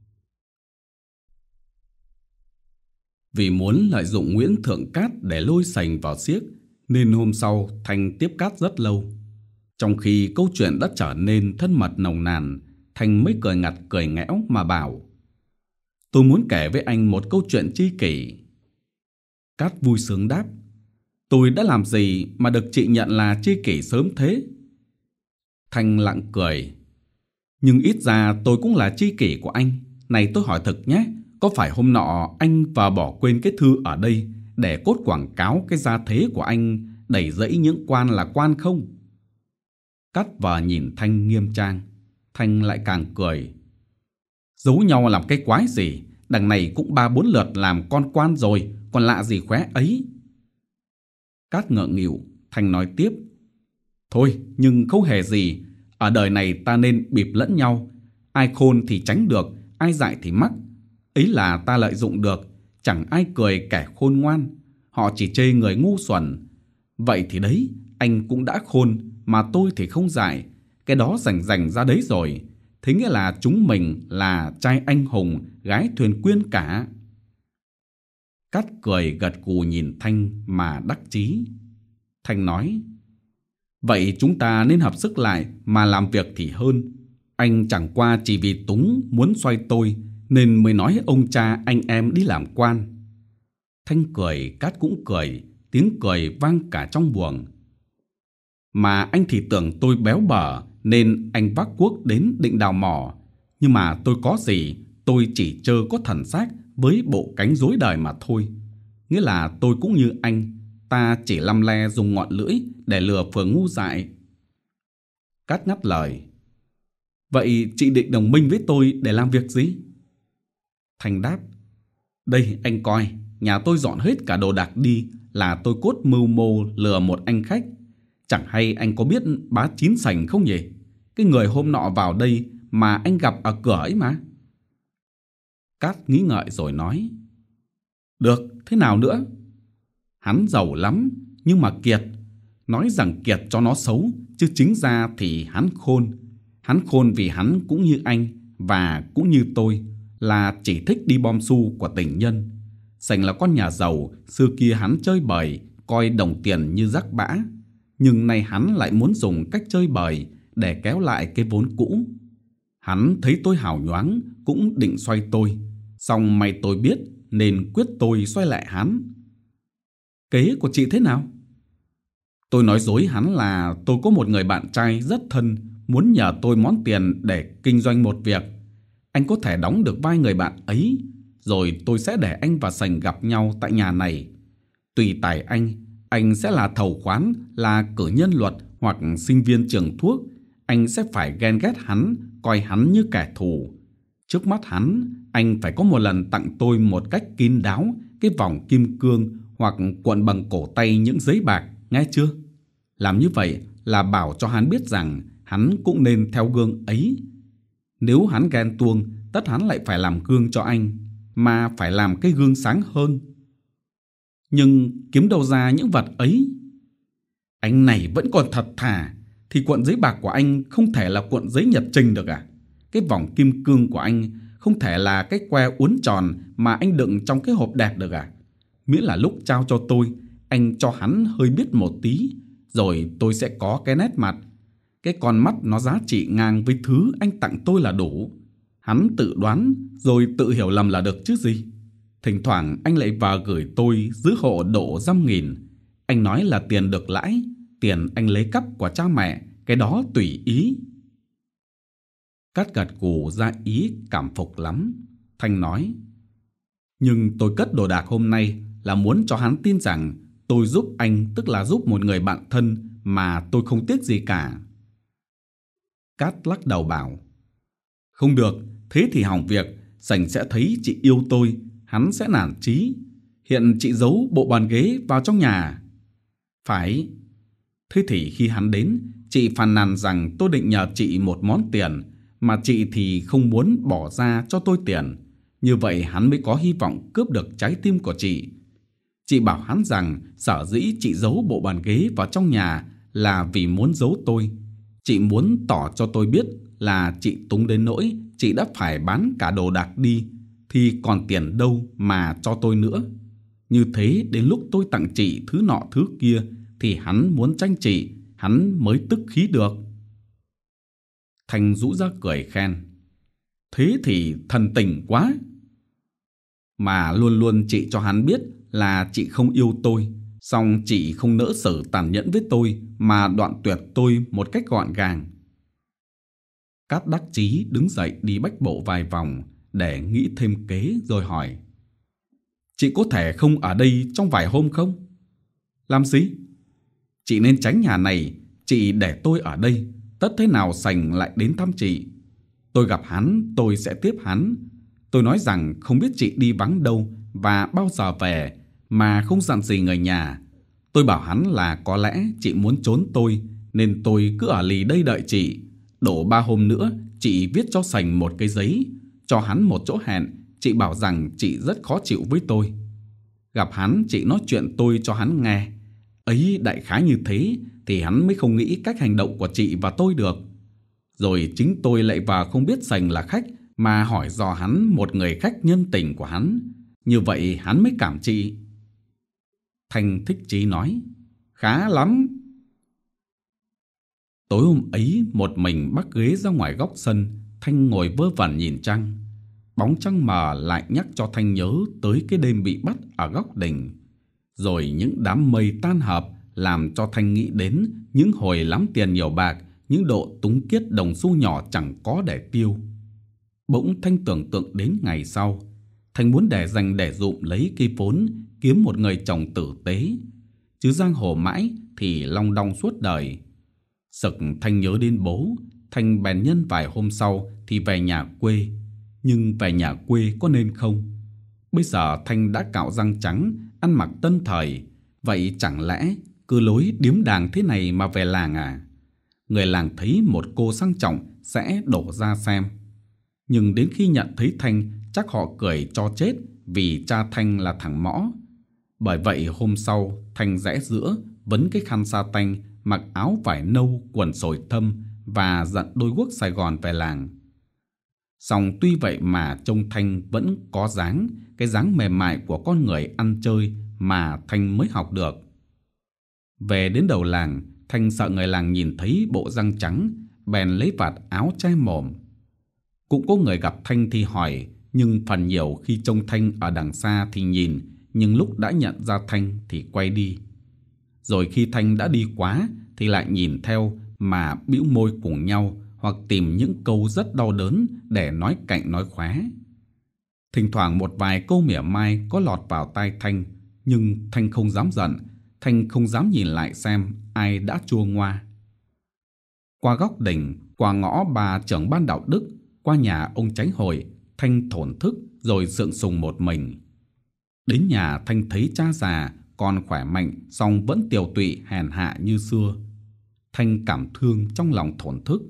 Vì muốn lợi dụng Nguyễn Thượng Cát để lôi sành vào xiếc, nên hôm sau Thanh tiếp Cát rất lâu. Trong khi câu chuyện đã trở nên thân mật nồng nàn, Thanh mới cười ngặt cười nghẽo mà bảo: Tôi muốn kể với anh một câu chuyện tri kỷ. Cát vui sướng đáp: Tôi đã làm gì mà được chị nhận là tri kỷ sớm thế? Thanh lặng cười: Nhưng ít ra tôi cũng là tri kỷ của anh. Này tôi hỏi thật nhé, có phải hôm nọ anh vào bỏ quên cái thư ở đây để cốt quảng cáo cái gia thế của anh đầy rẫy những quan là quan không? Cát vờ nhìn Thanh nghiêm trang. Thanh lại càng cười: Giấu nhau làm cái quái gì? Đằng này cũng ba bốn lượt làm con quan rồi, còn lạ gì khóe ấy. Cát ngượng nghịu. Thanh nói tiếp: Thôi nhưng không hề gì. Ở đời này ta nên bịp lẫn nhau. Ai khôn thì tránh được, ai dại thì mắc. Ấy là ta lợi dụng được. Chẳng ai cười kẻ khôn ngoan. Họ chỉ chê người ngu xuẩn. Vậy thì đấy, anh cũng đã khôn, mà tôi thì không dại. Cái đó rành rành ra đấy rồi. Thế nghĩa là chúng mình là trai anh hùng, gái thuyền quyên cả. Cát cười gật gù nhìn Thanh mà đắc chí. Thanh nói: Vậy chúng ta nên hợp sức lại mà làm việc thì hơn. Anh chẳng qua chỉ vì túng muốn xoay tôi nên mới nói ông cha anh em đi làm quan. Thanh cười, Cát cũng cười, tiếng cười vang cả trong buồng. Mà anh thì tưởng tôi béo bở nên anh vác cuốc đến định đào mỏ. Nhưng mà tôi có gì, tôi chỉ trơ có thần xác với bộ cánh rối đời mà thôi. Nghĩa là tôi cũng như anh, ta chỉ lăm le dùng ngọn lưỡi để lừa phường ngu dại. Cát ngắt lời: Vậy chị định đồng minh với tôi để làm việc gì? Thanh đáp: Đây anh coi, nhà tôi dọn hết cả đồ đạc đi là tôi cốt mưu mô lừa một anh khách. Chẳng hay anh có biết bá Chín Sành không nhỉ? Cái người hôm nọ vào đây mà anh gặp ở cửa ấy mà. Cát nghĩ ngợi rồi nói: Được, thế nào nữa? Hắn giàu lắm, nhưng mà kiệt. Nói rằng kiệt cho nó xấu, chứ chính ra thì hắn khôn. Hắn khôn vì hắn cũng như anh và cũng như tôi, là chỉ thích đi bom xu của tình nhân. Sành là con nhà giàu, xưa kia hắn chơi bời, coi đồng tiền như rác bã. Nhưng nay hắn lại muốn dùng cách chơi bời để kéo lại cái vốn cũ. Hắn thấy tôi hào nhoáng, cũng định xoay tôi. Xong may tôi biết nên quyết tôi xoay lại hắn. Kế của chị thế nào? Tôi nói dối hắn là tôi có một người bạn trai rất thân muốn nhờ tôi món tiền để kinh doanh một việc. Anh có thể đóng được vai người bạn ấy, rồi tôi sẽ để anh và Sành gặp nhau tại nhà này. Tùy tài anh, anh sẽ là thầu khoán, là cử nhân luật hoặc sinh viên trường thuốc, anh sẽ phải ghen ghét hắn, coi hắn như kẻ thù. Trước mắt hắn, anh phải có một lần tặng tôi một cách kín đáo cái vòng kim cương hoặc cuộn bằng cổ tay những giấy bạc, nghe chưa? Làm như vậy là bảo cho hắn biết rằng hắn cũng nên theo gương ấy. Nếu hắn ghen tuông, tất hắn lại phải làm gương cho anh, mà phải làm cái gương sáng hơn. Nhưng kiếm đâu ra những vật ấy? Anh này vẫn còn thật thà, thì cuộn giấy bạc của anh không thể là cuộn giấy nhật trình được à? Cái vòng kim cương của anh không thể là cái que uốn tròn mà anh đựng trong cái hộp đẹp được à? Miễn là lúc trao cho tôi, anh cho hắn hơi biết một tí, rồi tôi sẽ có cái nét mặt. Cái con mắt nó giá trị ngang với thứ anh tặng tôi là đủ. Hắn tự đoán rồi tự hiểu lầm là được chứ gì. Thỉnh thoảng anh lại vào gửi tôi giữ hộ độ dăm nghìn. Anh nói là tiền được lãi, tiền anh lấy cắp của cha mẹ, cái đó tùy ý. Cát gật gù ra ý cảm phục lắm. Thanh nói: Nhưng tôi cất đồ đạc hôm nay là muốn cho hắn tin rằng tôi giúp anh, tức là giúp một người bạn thân mà tôi không tiếc gì cả. Cát lắc đầu bảo: Không được, thế thì hỏng việc. Sành sẽ thấy chị yêu tôi, hắn sẽ nản chí. Hiện chị giấu bộ bàn ghế vào trong nhà. Phải. Thế thì khi hắn đến, chị phàn nàn rằng tôi định nhờ chị một món tiền, mà chị thì không muốn bỏ ra cho tôi tiền. Như vậy hắn mới có hy vọng cướp được trái tim của chị. Chị bảo hắn rằng sở dĩ chị giấu bộ bàn ghế vào trong nhà là vì muốn giấu tôi. Chị muốn tỏ cho tôi biết là chị túng đến nỗi chị đã phải bán cả đồ đạc đi, thì còn tiền đâu mà cho tôi nữa. Như thế đến lúc tôi tặng chị thứ nọ thứ kia thì hắn muốn tranh chị, hắn mới tức khí được. Thanh rũ ra cười khen: Thế thì thần tình quá. Mà luôn luôn chị cho hắn biết là chị không yêu tôi, song chị không nỡ xử tàn nhẫn với tôi mà đoạn tuyệt tôi một cách gọn gàng. Cát đắc chí đứng dậy đi bách bộ vài vòng để nghĩ thêm kế rồi hỏi: Chị có thể không ở đây trong vài hôm không? Làm gì? Chị nên tránh nhà này, chị để tôi ở đây, tất thế nào Sành lại đến thăm chị. Tôi gặp hắn, tôi sẽ tiếp hắn. Tôi nói rằng không biết chị đi vắng đâu và bao giờ về, mà không dặn gì người nhà. Tôi bảo hắn là có lẽ chị muốn trốn tôi, nên tôi cứ ở lì đây đợi chị. Đổ ba hôm nữa, chị viết cho Sành một cái giấy, cho hắn một chỗ hẹn. Chị bảo rằng chị rất khó chịu với tôi. Gặp hắn, chị nói chuyện tôi cho hắn nghe. Ấy, đại khái như thế thì hắn mới không nghĩ cách hành động của chị và tôi được. Rồi chính tôi lại vào không biết Sành là khách, mà hỏi dò hắn một người khách nhân tình của hắn. Như vậy hắn mới cảm chị. Thanh thích chí nói: Khá lắm. Tối hôm ấy, một mình bắc ghế ra ngoài góc sân, Thanh ngồi vơ vẩn nhìn trăng. Bóng trăng mờ lại nhắc cho Thanh nhớ tới cái đêm bị bắt ở góc đình. Rồi những đám mây tan hợp làm cho Thanh nghĩ đến những hồi lắm tiền nhiều bạc, những độ túng kiết đồng xu nhỏ chẳng có để tiêu. Bỗng Thanh tưởng tượng đến ngày sau. Thanh muốn để dành để dụm lấy cái vốn, kiếm một người chồng tử tế. Chứ giang hồ mãi thì long đong suốt đời. Sực Thanh nhớ đến bố. Thanh bèn nhân vài hôm sau thì về nhà quê. Nhưng về nhà quê có nên không? Bây giờ Thanh đã cạo răng trắng, ăn mặc tân thời. Vậy chẳng lẽ cứ lối điếm đàng thế này mà về làng à? Người làng thấy một cô sang trọng sẽ đổ ra xem. Nhưng đến khi nhận thấy Thanh, chắc họ cười cho chết, vì cha Thanh là thằng mõ. Bởi vậy hôm sau, Thanh rẽ giữa, vấn cái khăn sa tanh, mặc áo vải nâu, quần sồi thâm và dặn đôi guốc Sài Gòn về làng. Song tuy vậy mà trông Thanh vẫn có dáng, cái dáng mềm mại của con người ăn chơi mà Thanh mới học được. Về đến đầu làng, Thanh sợ người làng nhìn thấy bộ răng trắng, bèn lấy vạt áo che mồm. Cũng có người gặp Thanh thì hỏi, nhưng phần nhiều khi trông Thanh ở đằng xa thì nhìn, nhưng lúc đã nhận ra Thanh thì quay đi. Rồi khi Thanh đã đi quá thì lại nhìn theo mà bĩu môi cùng nhau, hoặc tìm những câu rất đau đớn để nói cạnh nói khóe. Thỉnh thoảng một vài câu mỉa mai có lọt vào tai Thanh, Nhưng Thanh không dám giận, Thanh không dám nhìn lại xem ai đã chua ngoa. Qua góc đình, qua ngõ bà trưởng ban đạo đức, qua nhà ông chánh hội, Thanh thổn thức rồi sượng sùng một mình. Đến nhà Thanh thấy cha già còn khỏe mạnh, song vẫn tiều tụy hèn hạ như xưa. Thanh cảm thương trong lòng thổn thức.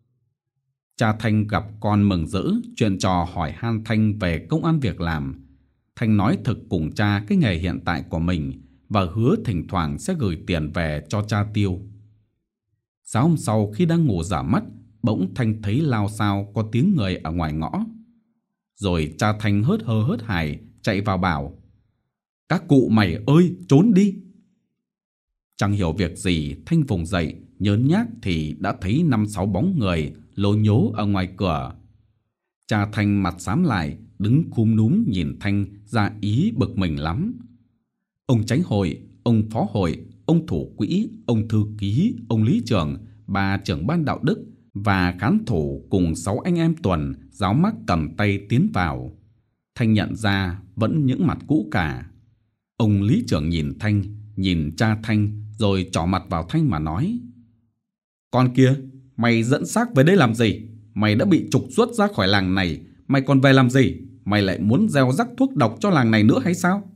Cha Thanh gặp con mừng rỡ, chuyện trò hỏi han Thanh về công ăn việc làm. Thanh nói thực cùng cha cái nghề hiện tại của mình và hứa thỉnh thoảng sẽ gửi tiền về cho cha tiêu. Sáng hôm sau khi đang ngủ dở mắt, bỗng Thanh thấy lao xao có tiếng người ở ngoài ngõ. Rồi cha Thanh hớt hơ hớt hải chạy vào bảo: "Các cụ mày ơi, trốn đi!" Chẳng hiểu việc gì, Thanh vùng dậy, nhớn nhác thì đã thấy năm sáu bóng người lố nhố ở ngoài cửa. Cha Thanh mặt xám lại, đứng khúm núm nhìn Thanh ra ý bực mình lắm. Ông chánh hội, ông phó hội, ông thủ quỹ, ông thư ký, ông lý trưởng, bà trưởng ban đạo đức và khán thủ cùng sáu anh em tuần giáo mắc cầm tay tiến vào. Thanh nhận ra vẫn những mặt cũ cả. Ông lý trưởng nhìn Thanh, nhìn cha Thanh rồi trỏ mặt vào Thanh mà nói: "Con kia, mày dẫn xác về đây làm gì? Mày đã bị trục xuất ra khỏi làng này, mày còn về làm gì? Mày lại muốn gieo rắc thuốc độc cho làng này nữa hay sao?"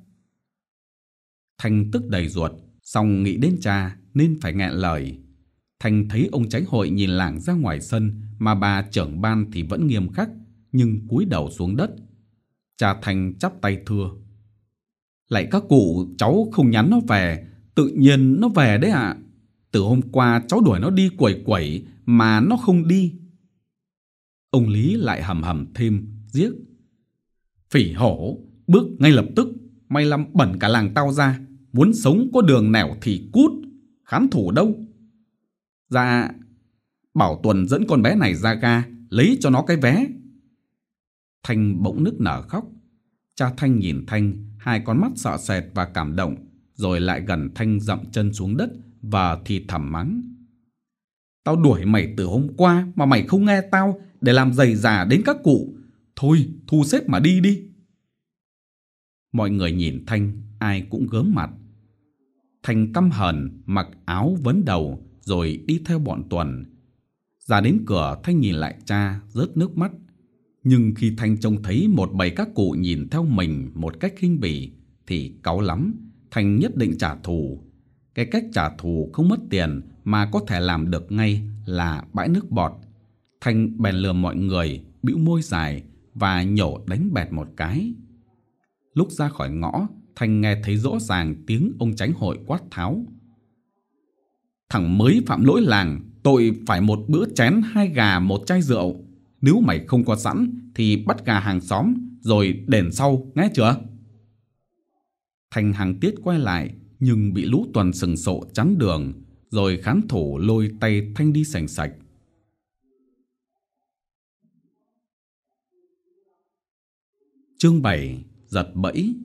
Thanh tức đầy ruột, song nghĩ đến cha nên phải nghẹn lời. Thanh thấy ông chánh hội nhìn lảng ra ngoài sân, mà bà trưởng ban thì vẫn nghiêm khắc, nhưng cúi đầu xuống đất. Cha Thanh chắp tay thưa: "Lạy các cụ, cháu không nhắn nó về, tự nhiên nó về đấy ạ. Từ hôm qua cháu đuổi nó đi quẩy quẩy mà nó không đi." Ông Lý lại hầm hầm thêm giếc: "Phỉ hổ, bước ngay lập tức, mày làm bẩn cả làng tao ra, muốn sống có đường nẻo thì cút, khán thủ đâu?" "Dạ, bảo Tuần dẫn con bé này ra ga, lấy cho nó cái vé." Thanh bỗng nức nở khóc. Cha Thanh nhìn Thanh, hai con mắt sợ sệt và cảm động, rồi lại gần Thanh dậm chân xuống đất và thì thầm mắng: "Tao đuổi mày từ hôm qua mà mày không nghe tao, để làm rầy rà đến các cụ. Thôi, thu xếp mà đi đi." Mọi người nhìn Thanh, ai cũng gớm mặt. Thanh căm hờn, mặc áo vấn đầu rồi đi theo bọn Tuần. Ra đến cửa, Thanh nhìn lại cha, rớt nước mắt. Nhưng khi Thanh trông thấy một bầy các cụ nhìn theo mình một cách khinh bỉ thì cáu lắm. Thanh nhất định trả thù. Cái cách trả thù không mất tiền mà có thể làm được ngay là bãi nước bọt. Thanh bèn lừa mọi người, bĩu môi dài và nhổ đánh bẹt một cái. Lúc ra khỏi ngõ, Thanh nghe thấy rõ ràng tiếng ông chánh hội quát tháo: "Thằng mới phạm lỗi làng, tội phải một bữa chén, hai gà, một chai rượu. Nếu mày không có sẵn thì bắt gà hàng xóm rồi đền sau, nghe chưa?" Thanh hàng tiết quay lại, nhưng bị lũ Tuần sừng sộ chắn đường, rồi khán thủ lôi tay Thanh đi sành sạch. Chương bảy: Giật bẫy.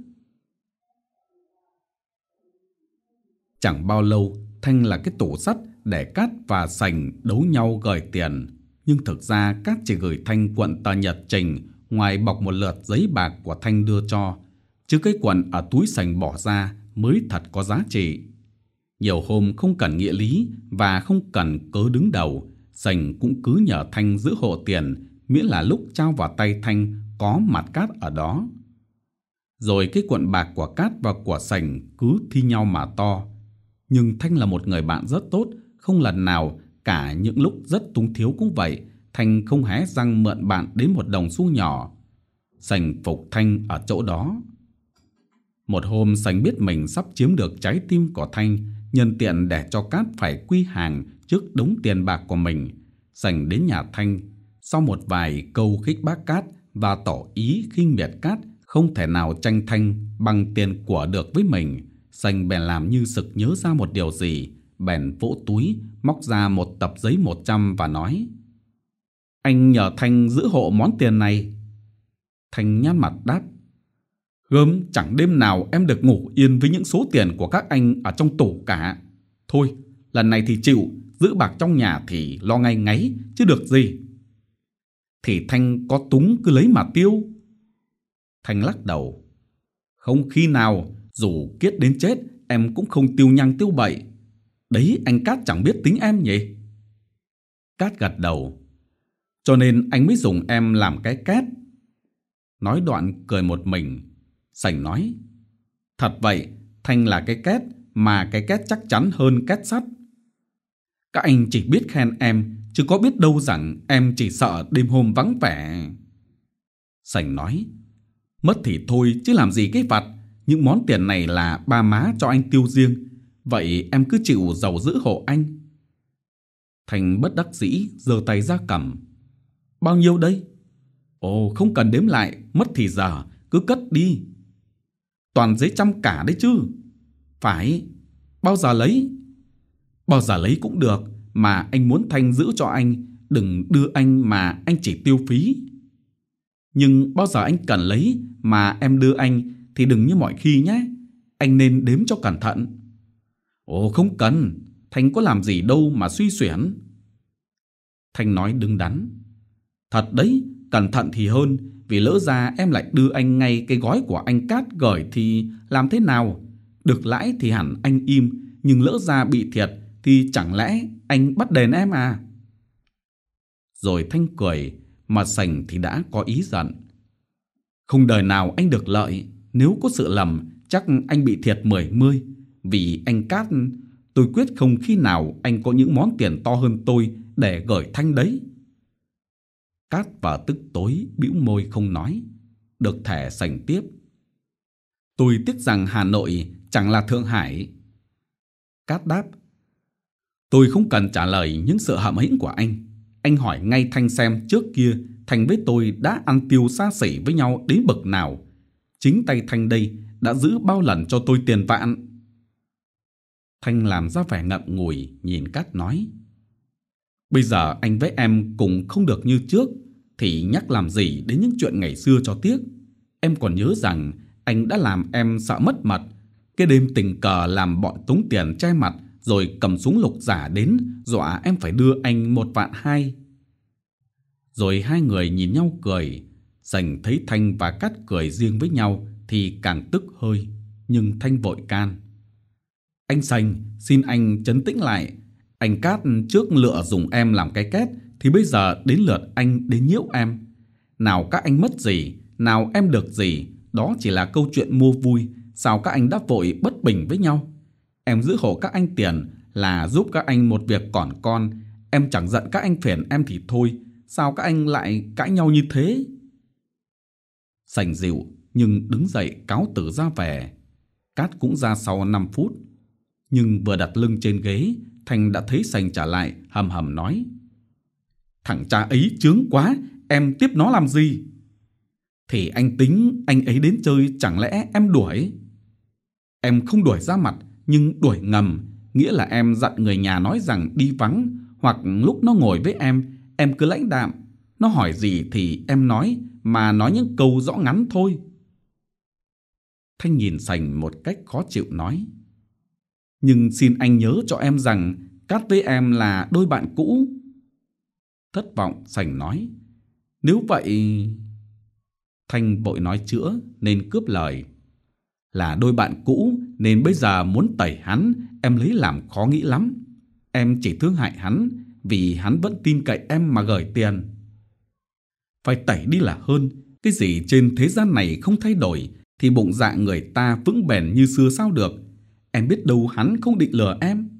Chẳng bao lâu, Thanh là cái tủ sắt để Cát và Sành đấu nhau gửi tiền. Nhưng thực ra Cát chỉ gửi Thanh cuộn tờ nhật trình ngoài bọc một lượt giấy bạc của Thanh đưa cho, chứ cái cuộn ở túi Sành bỏ ra mới thật có giá trị. Nhiều hôm không cần nghĩa lý và không cần cớ đứng đầu, Sành cũng cứ nhờ Thanh giữ hộ tiền, miễn là lúc trao vào tay Thanh có mặt Cát ở đó. Rồi cái cuộn bạc của Cát và của Sành cứ thi nhau mà to. Nhưng Thanh là một người bạn rất tốt, không lần nào, cả những lúc rất túng thiếu cũng vậy, Thanh không hé răng mượn bạn đến một đồng xu nhỏ. Sành phục Thanh ở chỗ đó. Một hôm Sành biết mình sắp chiếm được trái tim của Thanh, nhân tiện để cho Cát phải quy hàng trước đống tiền bạc của mình. Sành đến nhà Thanh, sau một vài câu khích bác Cát và tỏ ý khinh miệt Cát không thể nào tranh Thanh bằng tiền của được với mình, Sành bèn làm như sực nhớ ra một điều gì, bèn vỗ túi móc ra một tập giấy một trăm và nói: "Anh nhờ Thanh giữ hộ món tiền này." Thanh nhăn mặt đáp: "Gớm, chẳng đêm nào em được ngủ yên với những số tiền của các anh ở trong tủ cả. Thôi, lần này thì chịu, giữ bạc trong nhà thì lo ngay ngáy chứ được gì." "Thì Thanh có túng cứ lấy mà tiêu." Thanh lắc đầu: "Không khi nào, Dù kiết đến chết, em cũng không tiêu nhăng tiêu bậy. Đấy anh Cát chẳng biết tính em nhỉ? Cát gật đầu. Cho nên anh mới dùng em làm cái két. Nói đoạn cười một mình. Sành nói, thật vậy, Thanh là cái két, mà cái két chắc chắn hơn két sắt. Các anh chỉ biết khen em, chứ có biết đâu rằng em chỉ sợ đêm hôm vắng vẻ. Sành nói, mất thì thôi chứ làm gì cái vặt. Những món tiền này là ba má cho anh tiêu riêng, vậy em cứ chịu giàu giữ hộ anh. Thanh bất đắc dĩ giơ tay ra cầm. Bao nhiêu đây? Ồ, không cần đếm lại, mất thì giờ, cứ cất đi. Toàn giấy trăm cả đấy chứ. Phải. Bao giờ lấy? Bao giờ lấy cũng được, mà anh muốn Thanh giữ cho anh, đừng đưa anh mà anh chỉ tiêu phí. Nhưng bao giờ anh cần lấy mà em đưa anh thì đừng như mọi khi nhé. Anh nên đếm cho cẩn thận. Ồ, không cần, Thanh có làm gì đâu mà suy xuyển. Thanh nói đứng đắn. Thật đấy, cẩn thận thì hơn, vì lỡ ra em lại đưa anh ngay cái gói của anh Cát gửi thì làm thế nào? Được lãi thì hẳn anh im, nhưng lỡ ra bị thiệt thì chẳng lẽ anh bắt đền em à? Rồi Thanh cười, mà Sành thì đã có ý giận. Không đời nào anh được lợi, nếu có sự lầm chắc anh bị thiệt mười mươi. Vì anh Cát, tôi quyết không khi nào anh có những món tiền to hơn tôi để gửi Thanh đấy. Cát vào tức tối, bĩu môi không nói. Được thể Sành tiếp. Tôi tiếc rằng Hà Nội chẳng là Thượng Hải. Cát đáp. Tôi không cần trả lời những sự hậm hĩnh của anh. Anh hỏi ngay Thanh xem trước kia Thanh với tôi đã ăn tiêu xa xỉ với nhau đến bậc nào. Chính tay Thanh đây đã giữ bao lần cho tôi tiền vạn. Thanh làm ra vẻ ngậm ngùi nhìn Cát nói. Bây giờ anh với em cùng không được như trước thì nhắc làm gì đến những chuyện ngày xưa cho tiếc. Em còn nhớ rằng anh đã làm em sợ mất mật. Cái đêm tình cờ làm bọn tống tiền che mặt, rồi cầm súng lục giả đến dọa em phải đưa anh một vạn hai. Rồi hai người nhìn nhau cười. Sành thấy Thanh và Cát cười riêng với nhau thì càng tức hơi. Nhưng Thanh vội can. Anh Sành, xin anh trấn tĩnh lại. Anh Cát trước lựa dùng em làm cái két, thì bây giờ đến lượt anh đến nhiễu em. Nào các anh mất gì, nào em được gì, đó chỉ là câu chuyện mua vui. Sao các anh đã vội bất bình với nhau? Em giữ hộ các anh tiền là giúp các anh một việc còn con. Em chẳng giận các anh phiền em thì thôi, sao các anh lại cãi nhau như thế? Sành dịu nhưng đứng dậy cáo từ ra về. Cát cũng ra sau năm phút. Nhưng vừa đặt lưng trên ghế, Thanh đã thấy Sành trả lại, hầm hầm nói. Thằng cha ấy chướng quá, em tiếp nó làm gì? Thì anh tính anh ấy đến chơi chẳng lẽ em đuổi? Em không đuổi ra mặt, nhưng đuổi ngầm, nghĩa là em dặn người nhà nói rằng đi vắng, hoặc lúc nó ngồi với em, em cứ lãnh đạm. Nó hỏi gì thì em nói, mà nói những câu rõ ngắn thôi. Thanh nhìn Sành một cách khó chịu nói. Nhưng xin anh nhớ cho em rằng Cát với em là đôi bạn cũ. Thất vọng Sành nói. Nếu vậy... Thanh vội nói chữa nên cướp lời. Là đôi bạn cũ nên bây giờ muốn tẩy hắn em lấy làm khó nghĩ lắm. Em chỉ thương hại hắn vì hắn vẫn tin cậy em mà gửi tiền. Phải tẩy đi là hơn. Cái gì trên thế gian này không thay đổi thì bụng dạ người ta vững bền như xưa sao được. Em biết đâu hắn không định lừa em.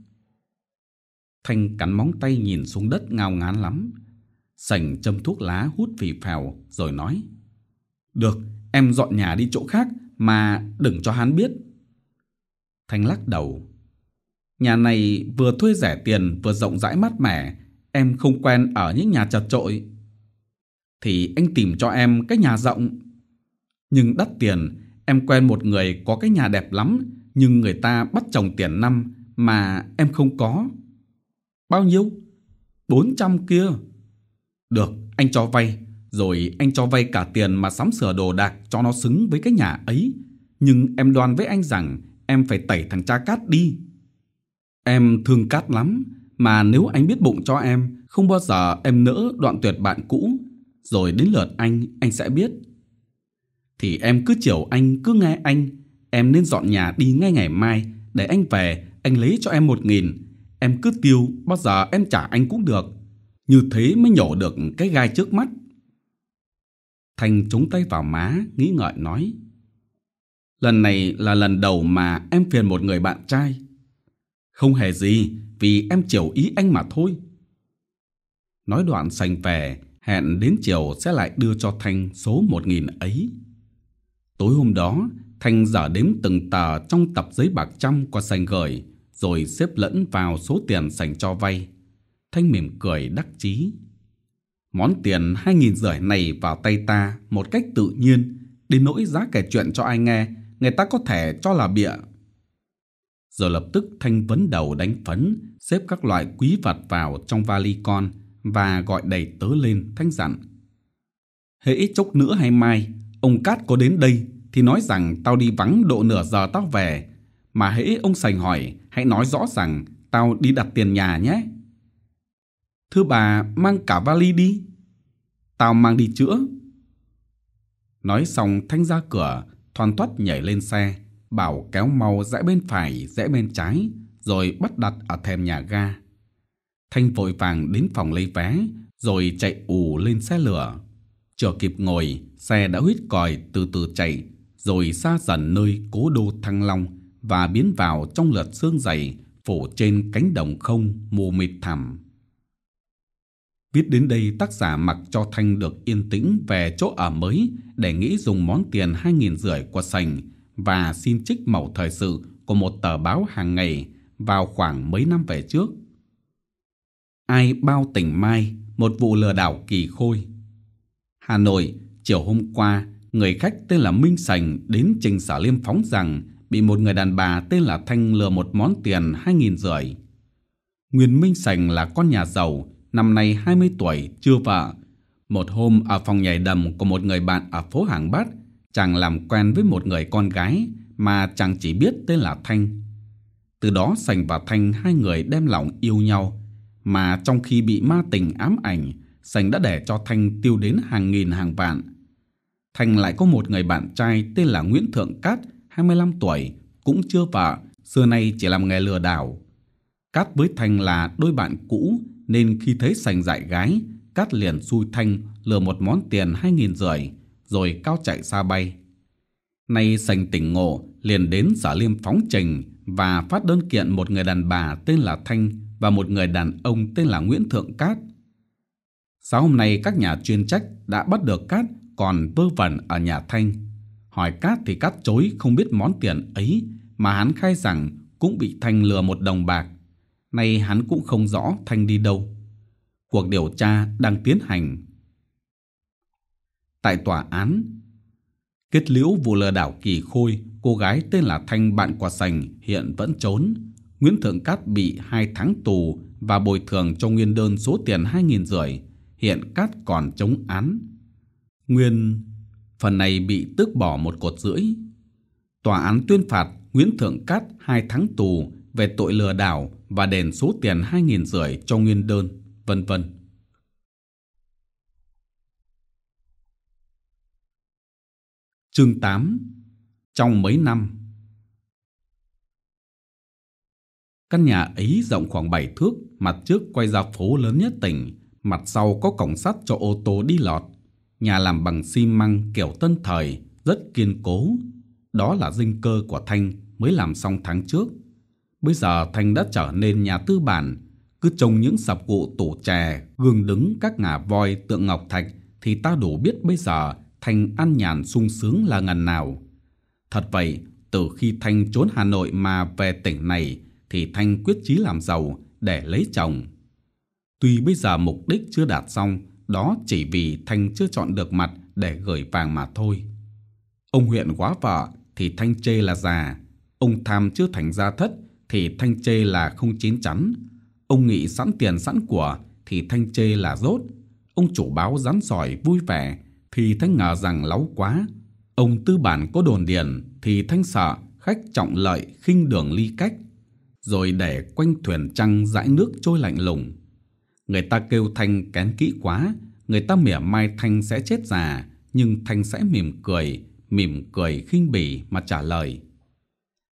Thanh cắn móng tay nhìn xuống đất ngao ngán lắm. Sành châm thuốc lá hút phì phèo rồi nói. Được, em dọn nhà đi chỗ khác mà đừng cho hắn biết. Thanh lắc đầu. Nhà này vừa thuê rẻ tiền vừa rộng rãi mát mẻ. Em không quen ở những nhà chật chội. Thì anh tìm cho em cái nhà rộng. Nhưng đắt tiền. Em quen một người có cái nhà đẹp lắm, nhưng người ta bắt chồng tiền năm mà em không có. Bao nhiêu? Bốn trăm kia. Được, anh cho vay. Rồi anh cho vay cả tiền mà sắm sửa đồ đạc cho nó xứng với cái nhà ấy. Nhưng em đoan với anh rằng em phải tẩy thằng cha Cát đi. Em thương Cát lắm, mà nếu anh biết bụng cho em, không bao giờ em nỡ đoạn tuyệt bạn cũ. Rồi đến lượt anh, anh sẽ biết. Thì em cứ chiều anh, cứ nghe anh. em nên dọn nhà đi ngay ngày mai. Để anh về, anh lấy cho em một nghìn. Em cứ tiêu, bao giờ em trả anh cũng được. Như thế mới nhổ được cái gai trước mắt. Thanh chống tay vào má, nghĩ ngợi nói: Lần này là lần đầu mà em phiền một người bạn trai. Không hề gì, vì em chiều ý anh mà thôi. Nói đoạn Sành về, hẹn đến chiều sẽ lại đưa cho Thanh số một nghìn ấy. Tối hôm đó, Thanh dở đếm từng tờ trong tập giấy bạc trăm của Sành gửi, rồi xếp lẫn vào số tiền Sành cho vay. Thanh mỉm cười đắc chí. Món tiền hai nghìn rưỡi này vào tay ta một cách tự nhiên, đến nỗi giá kể chuyện cho ai nghe, người ta có thể cho là bịa. Rồi lập tức Thanh vấn đầu đánh phấn, xếp các loại quý vật vào trong vali con và gọi đầy tớ lên. Thanh dặn: Hễ chốc nữa hay mai ông Cát có đến đây thì nói rằng tao đi vắng độ nửa giờ tao về. Mà hễ ông Sành hỏi, hãy nói rõ rằng tao đi đặt tiền nhà nhé. Thưa bà, mang cả vali đi. Tao mang đi chữa. Nói xong Thanh ra cửa, thoăn thoắt nhảy lên xe, bảo kéo mau rẽ bên phải, rẽ bên trái, rồi bắt đặt ở thềm nhà ga. Thanh vội vàng đến phòng lấy vé, rồi chạy ù lên xe lửa. Chưa kịp ngồi, xe đã huýt còi từ từ chạy, rồi xa dần nơi cố đô Thăng Long và biến vào trong lượt sương dày phủ trên cánh đồng không mù mịt thẳm. Viết đến đây, tác giả mặc cho Thanh được yên tĩnh về chỗ ở mới để nghĩ dùng món tiền hai nghìn rưỡi của Sành và xin trích mẩu thời sự của một tờ báo hàng ngày vào khoảng mấy năm về trước. Ai bao tỉnh mai, một vụ lừa đảo kỳ khôi. Hà Nội, chiều hôm qua, người khách tên là Minh Sành đến trình Sở Liêm phóng rằng bị một người đàn bà tên là Thanh lừa một món tiền hai nghìn rưỡi. Nguyên Minh Sành là con nhà giàu, năm nay hai mươi tuổi, chưa vợ. Một hôm ở phòng nhảy đầm của một người bạn ở phố Hàng Bát, chàng làm quen với một người con gái mà chàng chỉ biết tên là Thanh. Từ đó Sành và Thanh hai người đem lòng yêu nhau, mà trong khi bị ma tình ám ảnh, Sành đã để cho Thanh tiêu đến hàng nghìn hàng vạn. Thanh lại có một người bạn trai tên là Nguyễn Thượng Cát, hai mươi lăm tuổi, cũng chưa vợ, xưa nay chỉ làm nghề lừa đảo. Cát với Thanh là đôi bạn cũ, nên khi thấy Sành dại gái, Cát liền xui Thanh lừa một món tiền hai nghìn rưỡi, rồi cao chạy xa bay. Nay Sành tỉnh ngộ, liền đến Sở Liêm phóng trình và phát đơn kiện một người đàn bà tên là Thanh và một người đàn ông tên là Nguyễn Thượng Cát. Sáng hôm nay các nhà chuyên trách đã bắt được Cát còn vơ vẩn ở nhà Thanh. Hỏi Cát thì Cát chối không biết món tiền ấy, mà hắn khai rằng cũng bị Thanh lừa một đồng bạc. Nay hắn cũng không rõ Thanh đi đâu. Cuộc điều tra đang tiến hành. Tại tòa án, kết liễu vụ lừa đảo kỳ khôi, cô gái tên là Thanh bạn của Sành hiện vẫn trốn. Nguyễn Thượng Cát bị hai tháng tù và bồi thường cho nguyên đơn số tiền hai nghìn rưỡi. Hiện Cát còn chống án. Nguyên phần này bị tước bỏ một cột rưỡi. Tòa án tuyên phạt Nguyễn Thượng Cát hai tháng tù về tội lừa đảo và đền số tiền hai nghìn rưỡi cho nguyên đơn, vân vân. Chương tám. Trong mấy năm. Căn nhà ấy rộng khoảng bảy thước, mặt trước quay ra phố lớn nhất tỉnh, mặt sau có cổng sắt cho ô tô đi lọt. Nhà làm bằng xi măng kiểu tân thời, rất kiên cố. Đó là dinh cơ của Thanh mới làm xong tháng trước. Bây giờ Thanh đã trở nên nhà tư bản. Cứ trông những sập gụ tủ chè, gương đứng, các ngả voi, tượng ngọc thạch thì ta đủ biết bây giờ Thanh an nhàn sung sướng là ngần nào. Thật vậy, từ khi Thanh trốn Hà Nội mà về tỉnh này thì Thanh quyết chí làm giàu để lấy chồng. Tuy bây giờ mục đích chưa đạt xong, đó chỉ vì Thanh chưa chọn được mặt để gửi vàng mà thôi. Ông huyện góa vợ thì Thanh chê là già. Ông tham chưa thành gia thất thì Thanh chê là không chín chắn. Ông nghị sẵn tiền sẵn của thì Thanh chê là dốt. Ông chủ báo rắn giỏi vui vẻ thì Thanh ngờ rằng láu quá. Ông tư bản có đồn điền thì Thanh sợ khách trọng lợi khinh đường ly cách, rồi để quanh thuyền trăng dãi nước trôi lạnh lùng. Người ta kêu Thanh kén kỹ quá, người ta mỉa mai Thanh sẽ chết già, nhưng Thanh sẽ mỉm cười, mỉm cười khinh bỉ mà trả lời: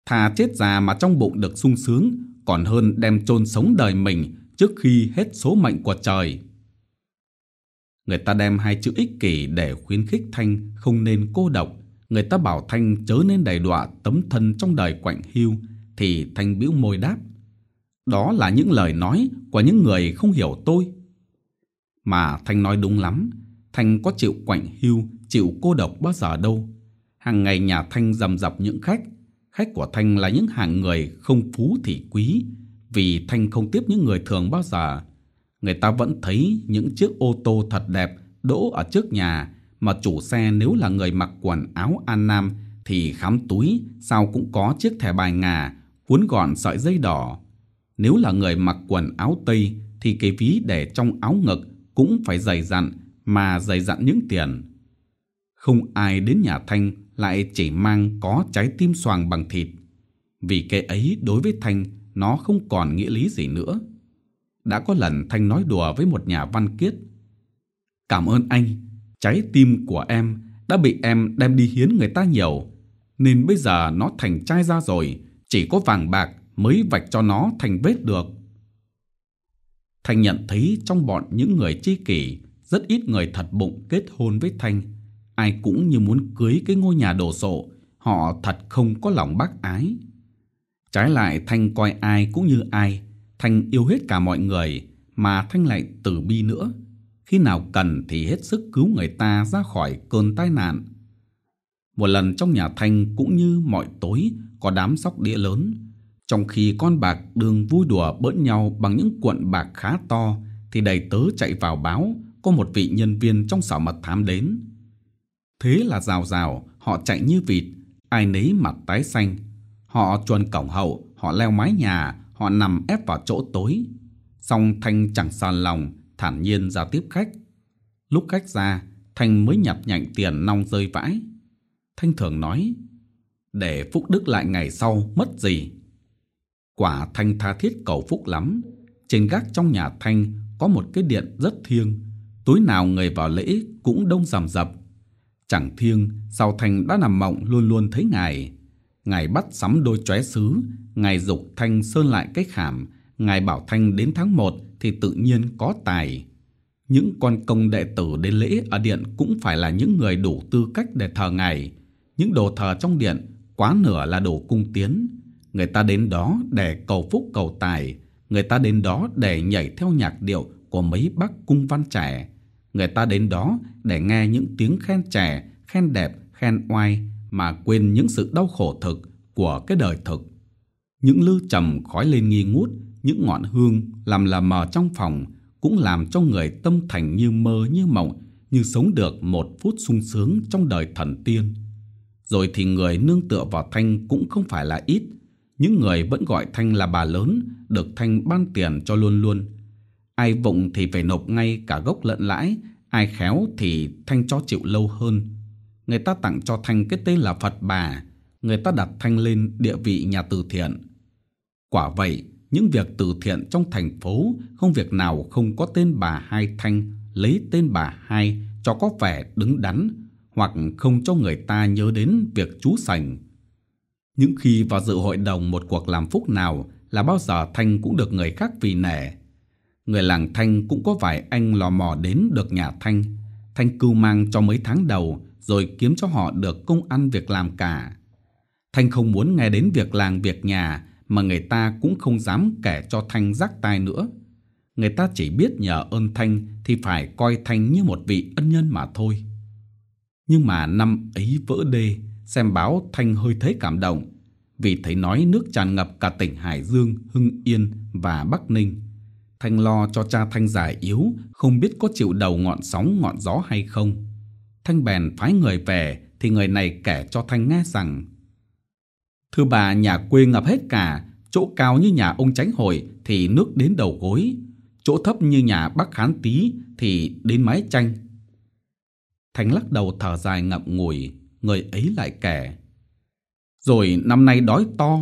Thà chết già mà trong bụng được sung sướng, còn hơn đem chôn sống đời mình trước khi hết số mệnh của trời. Người ta đem hai chữ ích kỷ để khuyến khích Thanh không nên cô độc. Người ta bảo Thanh chớ nên đầy đọa tấm thân trong đời quạnh hiu, thì Thanh bĩu môi đáp: đó là những lời nói của những người không hiểu tôi. Mà Thanh nói đúng lắm. Thanh có chịu quạnh hiu, chịu cô độc bao giờ đâu. Hàng ngày nhà Thanh rầm rập những khách. Khách của Thanh là những hạng người không phú thì quý, vì Thanh không tiếp những người thường bao giờ. Người ta vẫn thấy những chiếc ô tô thật đẹp đỗ ở trước nhà, mà chủ xe nếu là người mặc quần áo An Nam thì khám túi sao cũng có chiếc thẻ bài ngà cuốn gọn sợi dây đỏ. Nếu là người mặc quần áo Tây thì cái ví để trong áo ngực cũng phải dày dặn, mà dày dặn những tiền. Không ai đến nhà Thanh lại chỉ mang có trái tim xoàng bằng thịt, vì cái ấy đối với Thanh nó không còn nghĩa lý gì nữa. Đã có lần Thanh nói đùa với một nhà văn kiết: cảm ơn anh, trái tim của em đã bị em đem đi hiến người ta nhiều, nên bây giờ nó thành chai ra rồi, chỉ có vàng bạc mới vạch cho nó thành vết được. Thanh nhận thấy trong bọn những người tri kỷ, rất ít người thật bụng kết hôn với Thanh. Ai cũng như muốn cưới cái ngôi nhà đồ sộ, họ thật không có lòng bác ái. Trái lại Thanh coi ai cũng như ai. Thanh yêu hết cả mọi người, mà Thanh lại từ bi nữa. Khi nào cần thì hết sức cứu người ta ra khỏi cơn tai nạn. Một lần trong nhà Thanh cũng như mọi tối có đám sóc đĩa lớn. Trong khi con bạc đường vui đùa bỡn nhau bằng những cuộn bạc khá to, thì đầy tớ chạy vào báo có một vị nhân viên trong sở mật thám đến. Thế là rào rào, họ chạy như vịt, ai nấy mặt tái xanh. Họ chuồn cổng hậu, họ leo mái nhà, họ nằm ép vào chỗ tối. Xong Thanh chẳng sờn lòng, thản nhiên ra tiếp khách. Lúc khách ra, Thanh mới nhặt nhạnh tiền nong rơi vãi. Thanh thường nói: để phúc đức lại ngày sau mất gì. Quả Thanh tha thiết cầu phúc lắm. Trên gác trong nhà Thanh có một cái điện rất thiêng. Tối nào người vào lễ cũng đông rầm rập. Chẳng thiêng sao Thanh đã nằm mộng luôn luôn thấy Ngài. Ngài bắt sắm đôi chóe sứ, Ngài giục Thanh sơn lại cái khảm, Ngài bảo Thanh đến tháng một thì tự nhiên có tài. Những con công đệ tử đến lễ ở điện cũng phải là những người đủ tư cách để thờ Ngài. Những đồ thờ trong điện quá nửa là đồ cung tiến. Người ta đến đó để cầu phúc cầu tài. Người ta đến đó để nhảy theo nhạc điệu của mấy bác cung văn trẻ. Người ta đến đó để nghe những tiếng khen trẻ, khen đẹp, khen oai, mà quên những sự đau khổ thực của cái đời thực. Những lư trầm khói lên nghi ngút, những ngọn hương làm lờ mờ trong phòng cũng làm cho người tâm thành như mơ như mộng, như sống được một phút sung sướng trong đời thần tiên. Rồi thì người nương tựa vào Thanh cũng không phải là ít. Những người vẫn gọi Thanh là bà lớn, được Thanh ban tiền cho luôn luôn. Ai vụng thì phải nộp ngay cả gốc lẫn lãi, ai khéo thì Thanh cho chịu lâu hơn. Người ta tặng cho Thanh cái tên là Phật Bà, người ta đặt Thanh lên địa vị nhà từ thiện. Quả vậy, những việc từ thiện trong thành phố không việc nào không có tên bà Hai Thanh, lấy tên bà Hai cho có vẻ đứng đắn, hoặc không cho người ta nhớ đến việc chú sành. Những khi vào dự hội đồng một cuộc làm phúc nào là bao giờ Thanh cũng được người khác vì nể. Người làng Thanh cũng có vài anh lò mò đến được nhà Thanh. Thanh cưu mang cho mấy tháng đầu, rồi kiếm cho họ được công ăn việc làm cả. Thanh không muốn nghe đến việc làng việc nhà, mà người ta cũng không dám kể cho Thanh rắc tai nữa. Người ta chỉ biết nhờ ơn Thanh thì phải coi Thanh như một vị ân nhân mà thôi. Nhưng mà năm ấy vỡ đê, xem báo Thanh hơi thấy cảm động, vì thấy nói nước tràn ngập cả tỉnh Hải Dương, Hưng Yên và Bắc Ninh. Thanh lo cho cha Thanh già yếu, không biết có chịu đầu ngọn sóng ngọn gió hay không. Thanh bèn phái người về, thì người này kể cho Thanh nghe rằng: thưa bà, nhà quê ngập hết cả. Chỗ cao như nhà ông Chánh Hội thì nước đến đầu gối, chỗ thấp như nhà bác Khán Tý thì đến mái tranh. Thanh lắc đầu thở dài ngậm ngùi. Người ấy lại kể: rồi năm nay đói to.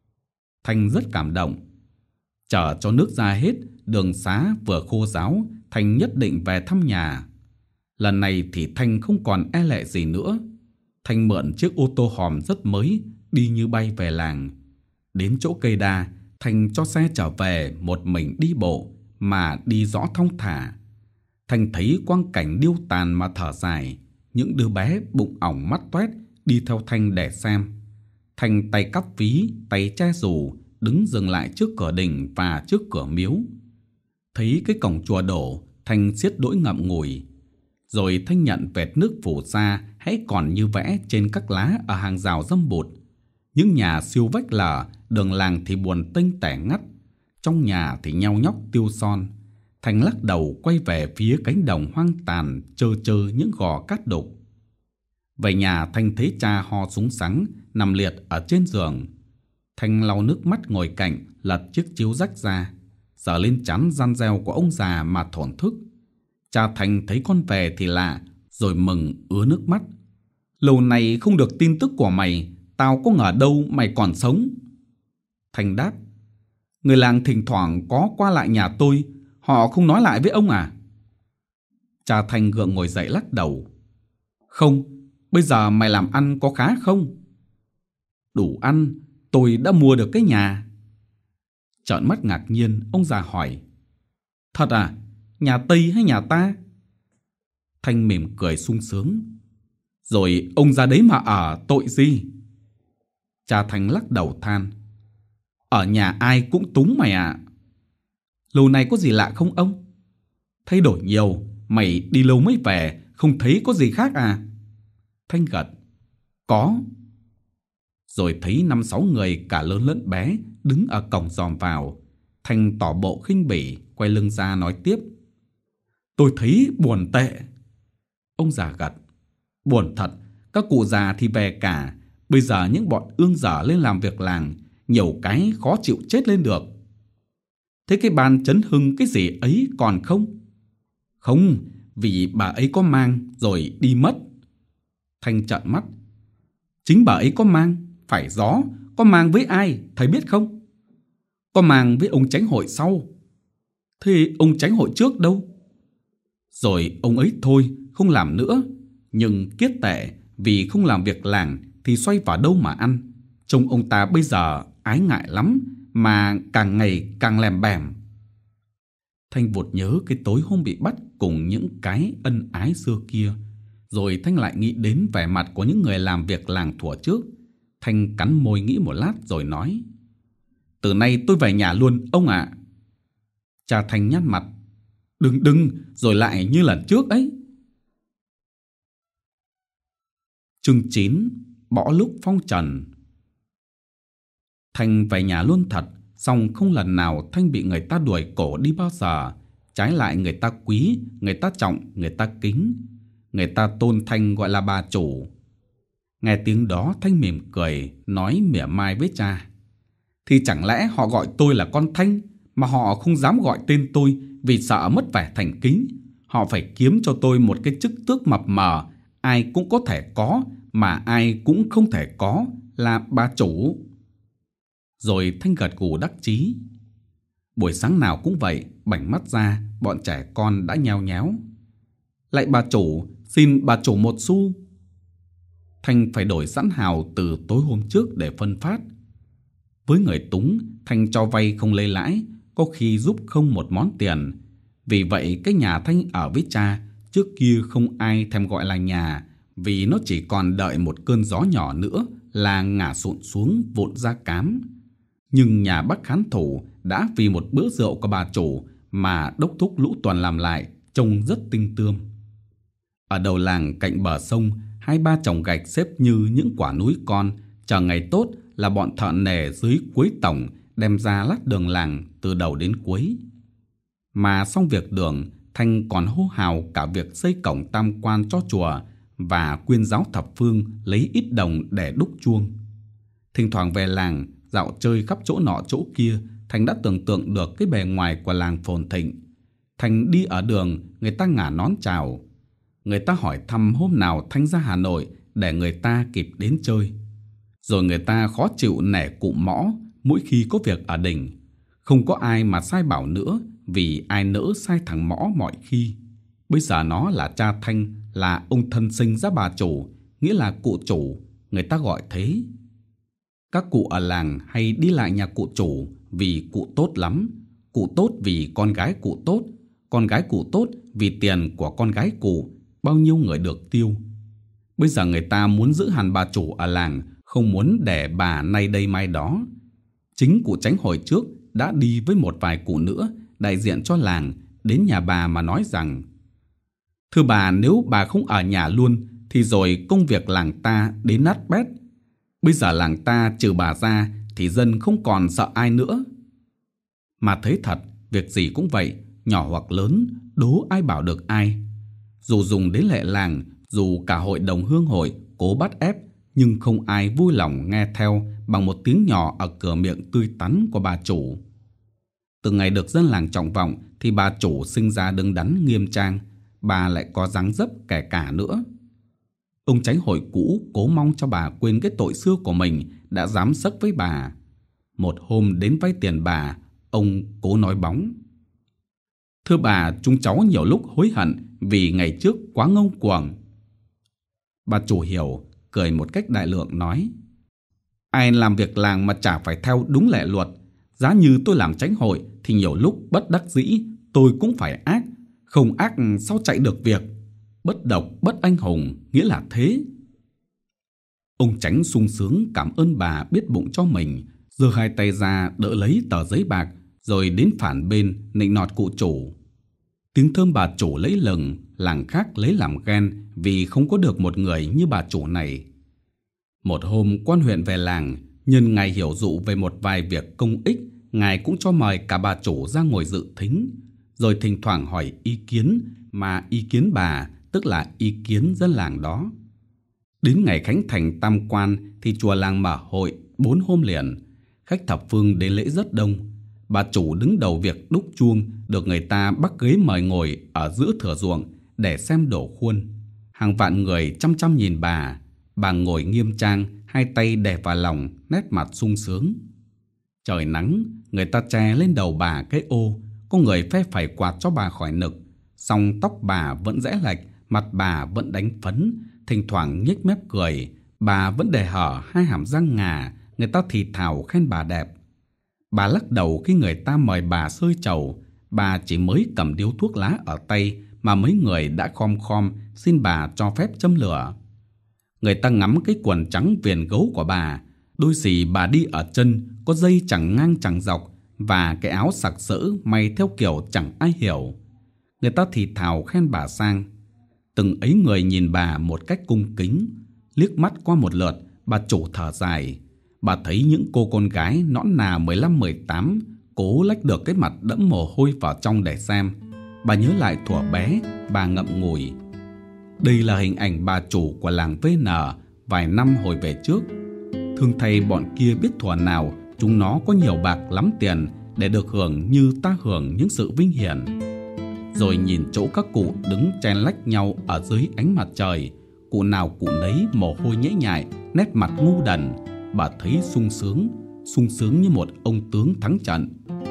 Thanh rất cảm động. Chờ cho nước ra hết, đường xá vừa khô ráo, Thanh nhất định về thăm nhà. Lần này thì Thanh không còn e lệ gì nữa. Thanh mượn chiếc ô tô hòm rất mới, đi như bay về làng. Đến chỗ cây đa, Thành cho xe trở về, một mình đi bộ mà đi rõ thong thả. Thành thấy quang cảnh điêu tàn mà thở dài. Những đứa bé bụng ỏng mắt toét đi theo Thành để xem. Thành tay cắp ví, tay che dù, đứng dừng lại trước cửa đình và trước cửa miếu. Thấy cái cổng chùa đổ, Thành xiết đỗi ngậm ngùi. Rồi Thanh nhận vệt nước phủ ra hãy còn như vẽ trên các lá ở hàng rào dâm bụt. Những nhà siêu vách lở, đường làng thì buồn tênh tẻ ngắt, trong nhà thì nheo nhóc tiêu son. Thành lắc đầu quay về phía cánh đồng hoang tàn, trơ trơ những gò cát đục. Về nhà, Thành thấy cha ho súng sắng, nằm liệt ở trên giường. Thành lau nước mắt ngồi cạnh, lật chiếc chiếu rách ra, sờ lên trán gian reo của ông già mà thổn thức. Cha Thành thấy con về thì lạ, rồi mừng ứa nước mắt. Lâu nay không được tin tức của mày, tao có ngờ đâu mày còn sống. Thành đáp, người làng thỉnh thoảng có qua lại nhà tôi, họ không nói lại với ông à? Cha Thành gượng ngồi dậy lắc đầu. Không, bây giờ mày làm ăn có khá không? Đủ ăn, tôi đã mua được cái nhà. Trợn mắt ngạc nhiên, ông già hỏi, thật à? Nhà Tây hay nhà ta? Thành mỉm cười sung sướng. Rồi ông ra đấy mà ở tội gì? Cha Thành lắc đầu than, ở nhà ai cũng túng mày ạ. À. Lâu nay có gì lạ không ông? Thay đổi nhiều, mày đi lâu mới về, không thấy có gì khác à? Thanh gật, có. Rồi thấy năm sáu người cả lớn lẫn bé đứng ở cổng dòm vào. Thanh tỏ bộ khinh bỉ, quay lưng ra nói tiếp, tôi thấy buồn tệ. Ông già gật, buồn thật, các cụ già thì về cả. Bây giờ những bọn ương dở lên làm việc làng, nhiều cái khó chịu chết lên được. Thế cái ban Trấn Hưng cái gì ấy còn không? Không, vì bà ấy có mang rồi đi mất. Thanh trợn mắt, chính bà ấy có mang, phải gió, có mang với ai, thầy biết không? Có mang với ông chánh hội sau. Thế ông chánh hội trước đâu? Rồi ông ấy thôi, không làm nữa. Nhưng kiết tệ, vì không làm việc làng thì xoay vào đâu mà ăn. Trông ông ta bây giờ ái ngại lắm, mà càng ngày càng lèm bèm. Thanh vụt nhớ cái tối hôm bị bắt cùng những cái ân ái xưa kia. Rồi Thanh lại nghĩ đến vẻ mặt của những người làm việc làng thuở trước. Thanh cắn môi nghĩ một lát rồi nói, từ nay tôi về nhà luôn ông ạ. À. Cha Thanh nhăn mặt, đừng đừng, rồi lại như lần trước ấy. Chương chín. Bỏ lúc phong trần. Thanh về nhà luôn thật, song không lần nào Thanh bị người ta đuổi cổ đi bao giờ. Trái lại người ta quý, người ta trọng, người ta kính. Người ta tôn Thanh gọi là bà chủ. Nghe tiếng đó Thanh mỉm cười, nói mỉa mai với cha, thì chẳng lẽ họ gọi tôi là con Thanh, mà họ không dám gọi tên tôi vì sợ mất vẻ thành kính. Họ phải kiếm cho tôi một cái chức tước mập mờ, ai cũng có thể có, mà ai cũng không thể có, là bà chủ. Rồi Thanh gật gù đắc chí. Buổi sáng nào cũng vậy, bảnh mắt ra, bọn trẻ con đã nhao nháo. Lại bà chủ, xin bà chủ một xu. Thanh phải đổi sẵn hào từ tối hôm trước để phân phát. Với người túng, Thanh cho vay không lấy lãi, có khi giúp không một món tiền. Vì vậy cái nhà Thanh ở với cha trước kia không ai thèm gọi là nhà, vì nó chỉ còn đợi một cơn gió nhỏ nữa là ngả sụn xuống vụn ra cám. Nhưng nhà bác khán thủ đã vì một bữa rượu của bà chủ mà đốc thúc lũ tuần làm lại, trông rất tinh tươm. Ở đầu làng cạnh bờ sông, hai ba chồng gạch xếp như những quả núi con, chờ ngày tốt là bọn thợ nề dưới cuối tổng đem ra lát đường làng từ đầu đến cuối. Mà xong việc đường, Thanh còn hô hào cả việc xây cổng tam quan cho chùa và quyên giáo thập phương lấy ít đồng để đúc chuông. Thỉnh thoảng về làng dạo chơi khắp chỗ nọ chỗ kia, Thanh đã tưởng tượng được cái bề ngoài của làng phồn thịnh. Thanh đi ở đường, người ta ngả nón chào. Người ta hỏi thăm hôm nào Thanh ra Hà Nội để người ta kịp đến chơi. Rồi người ta khó chịu nể cụ Mõ mỗi khi có việc ở đình. Không có ai mà sai bảo nữa, vì ai nỡ sai thằng Mõ mọi khi. Bây giờ nó là cha Thanh, là ông thân sinh ra bà chủ, nghĩa là cụ chủ, người ta gọi thế. Các cụ ở làng hay đi lại nhà cụ chủ vì cụ tốt lắm. Cụ tốt vì con gái cụ tốt, con gái cụ tốt vì tiền của con gái cụ, bao nhiêu người được tiêu. Bây giờ người ta muốn giữ hẳn bà chủ ở làng, không muốn để bà nay đây mai đó. Chính cụ Chánh hồi trước đã đi với một vài cụ nữa đại diện cho làng đến nhà bà mà nói rằng: thưa bà, nếu bà không ở nhà luôn thì rồi công việc làng ta đến nát bét. Bây giờ làng ta trừ bà ra thì dân không còn sợ ai nữa. Mà thấy thật, việc gì cũng vậy, nhỏ hoặc lớn, đố ai bảo được ai. Dù dùng đến lệ làng, dù cả hội đồng hương hội cố bắt ép, nhưng không ai vui lòng nghe theo bằng một tiếng nhỏ ở cửa miệng tươi tắn của bà chủ. Từ ngày được dân làng trọng vọng thì bà chủ sinh ra đứng đắn nghiêm trang, bà lại có dáng dấp kẻ cả nữa. Ông Chánh hội cũ cố mong cho bà quên cái tội xưa của mình đã dám sấc với bà. Một hôm đến vay tiền bà, ông cố nói bóng: thưa bà, chúng cháu nhiều lúc hối hận vì ngày trước quá ngông cuồng. Bà chủ hiểu, cười một cách đại lượng nói: ai làm việc làng mà chả phải theo đúng lệ luật. Giá như tôi làm Chánh hội thì nhiều lúc bất đắc dĩ tôi cũng phải ác. Không ác sao chạy được việc. Bất độc bất anh hùng nghĩa là thế. Ông Chánh sung sướng cảm ơn bà biết bụng cho mình, giơ hai tay ra đỡ lấy tờ giấy bạc, rồi đến phản bên nịnh nọt cụ chủ. Tiếng thơm bà chủ lấy lừng, làng khác lấy làm ghen vì không có được một người như bà chủ này. Một hôm quan huyện về làng, nhân ngài hiểu dụ về một vài việc công ích, ngài cũng cho mời cả bà chủ ra ngồi dự thính, rồi thỉnh thoảng hỏi ý kiến, mà ý kiến bà tức là ý kiến dân làng đó. Đến ngày khánh thành tam quan thì chùa làng mở hội bốn hôm liền. Khách thập phương đến lễ rất đông. Bà chủ đứng đầu việc đúc chuông, được người ta bắt ghế mời ngồi ở giữa thửa ruộng để xem đổ khuôn. Hàng vạn người chăm chăm nhìn bà. Bà ngồi nghiêm trang, hai tay đè vào lòng, nét mặt sung sướng. Trời nắng, người ta che lên đầu bà cái ô, có người phe phẩy quạt cho bà khỏi nực. Song tóc bà vẫn rẽ lệch, mặt bà vẫn đánh phấn, thỉnh thoảng nhếch mép cười. Bà vẫn để hở hai hàm răng ngà, người ta thì thào khen bà đẹp. Bà lắc đầu khi người ta mời bà xơi trầu. Bà chỉ mới cầm điếu thuốc lá ở tay mà mấy người đã khom khom xin bà cho phép châm lửa. Người ta ngắm cái quần trắng viền gấu của bà, đôi giày bà đi ở chân có dây chẳng ngang chẳng dọc, và cái áo sặc sỡ may theo kiểu chẳng ai hiểu. Người ta thì thào khen bà sang. Từng ấy người nhìn bà một cách cung kính. Liếc mắt qua một lượt, bà chủ thở dài. Bà thấy những cô con gái nõn nà mười lăm mười tám cố lách được cái mặt đẫm mồ hôi vào trong để xem. Bà nhớ lại thuở bé, bà ngậm ngùi. Đây là hình ảnh bà chủ của làng vê en vài năm hồi về trước. Thương thay bọn kia biết thuở nào chúng nó có nhiều bạc lắm tiền để được hưởng như ta hưởng những sự vinh hiển. Rồi nhìn chỗ các cụ đứng chen lách nhau ở dưới ánh mặt trời, cụ nào cụ nấy mồ hôi nhễ nhại, nét mặt ngu đần. Bà thấy sung sướng, sung sướng như một ông tướng thắng trận.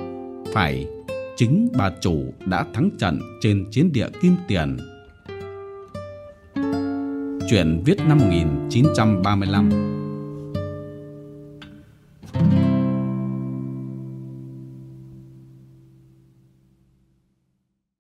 Phải, chính bà chủ đã thắng trận trên chiến địa Kim Tiền. Chuyện viết năm một nghìn chín trăm ba mươi lăm.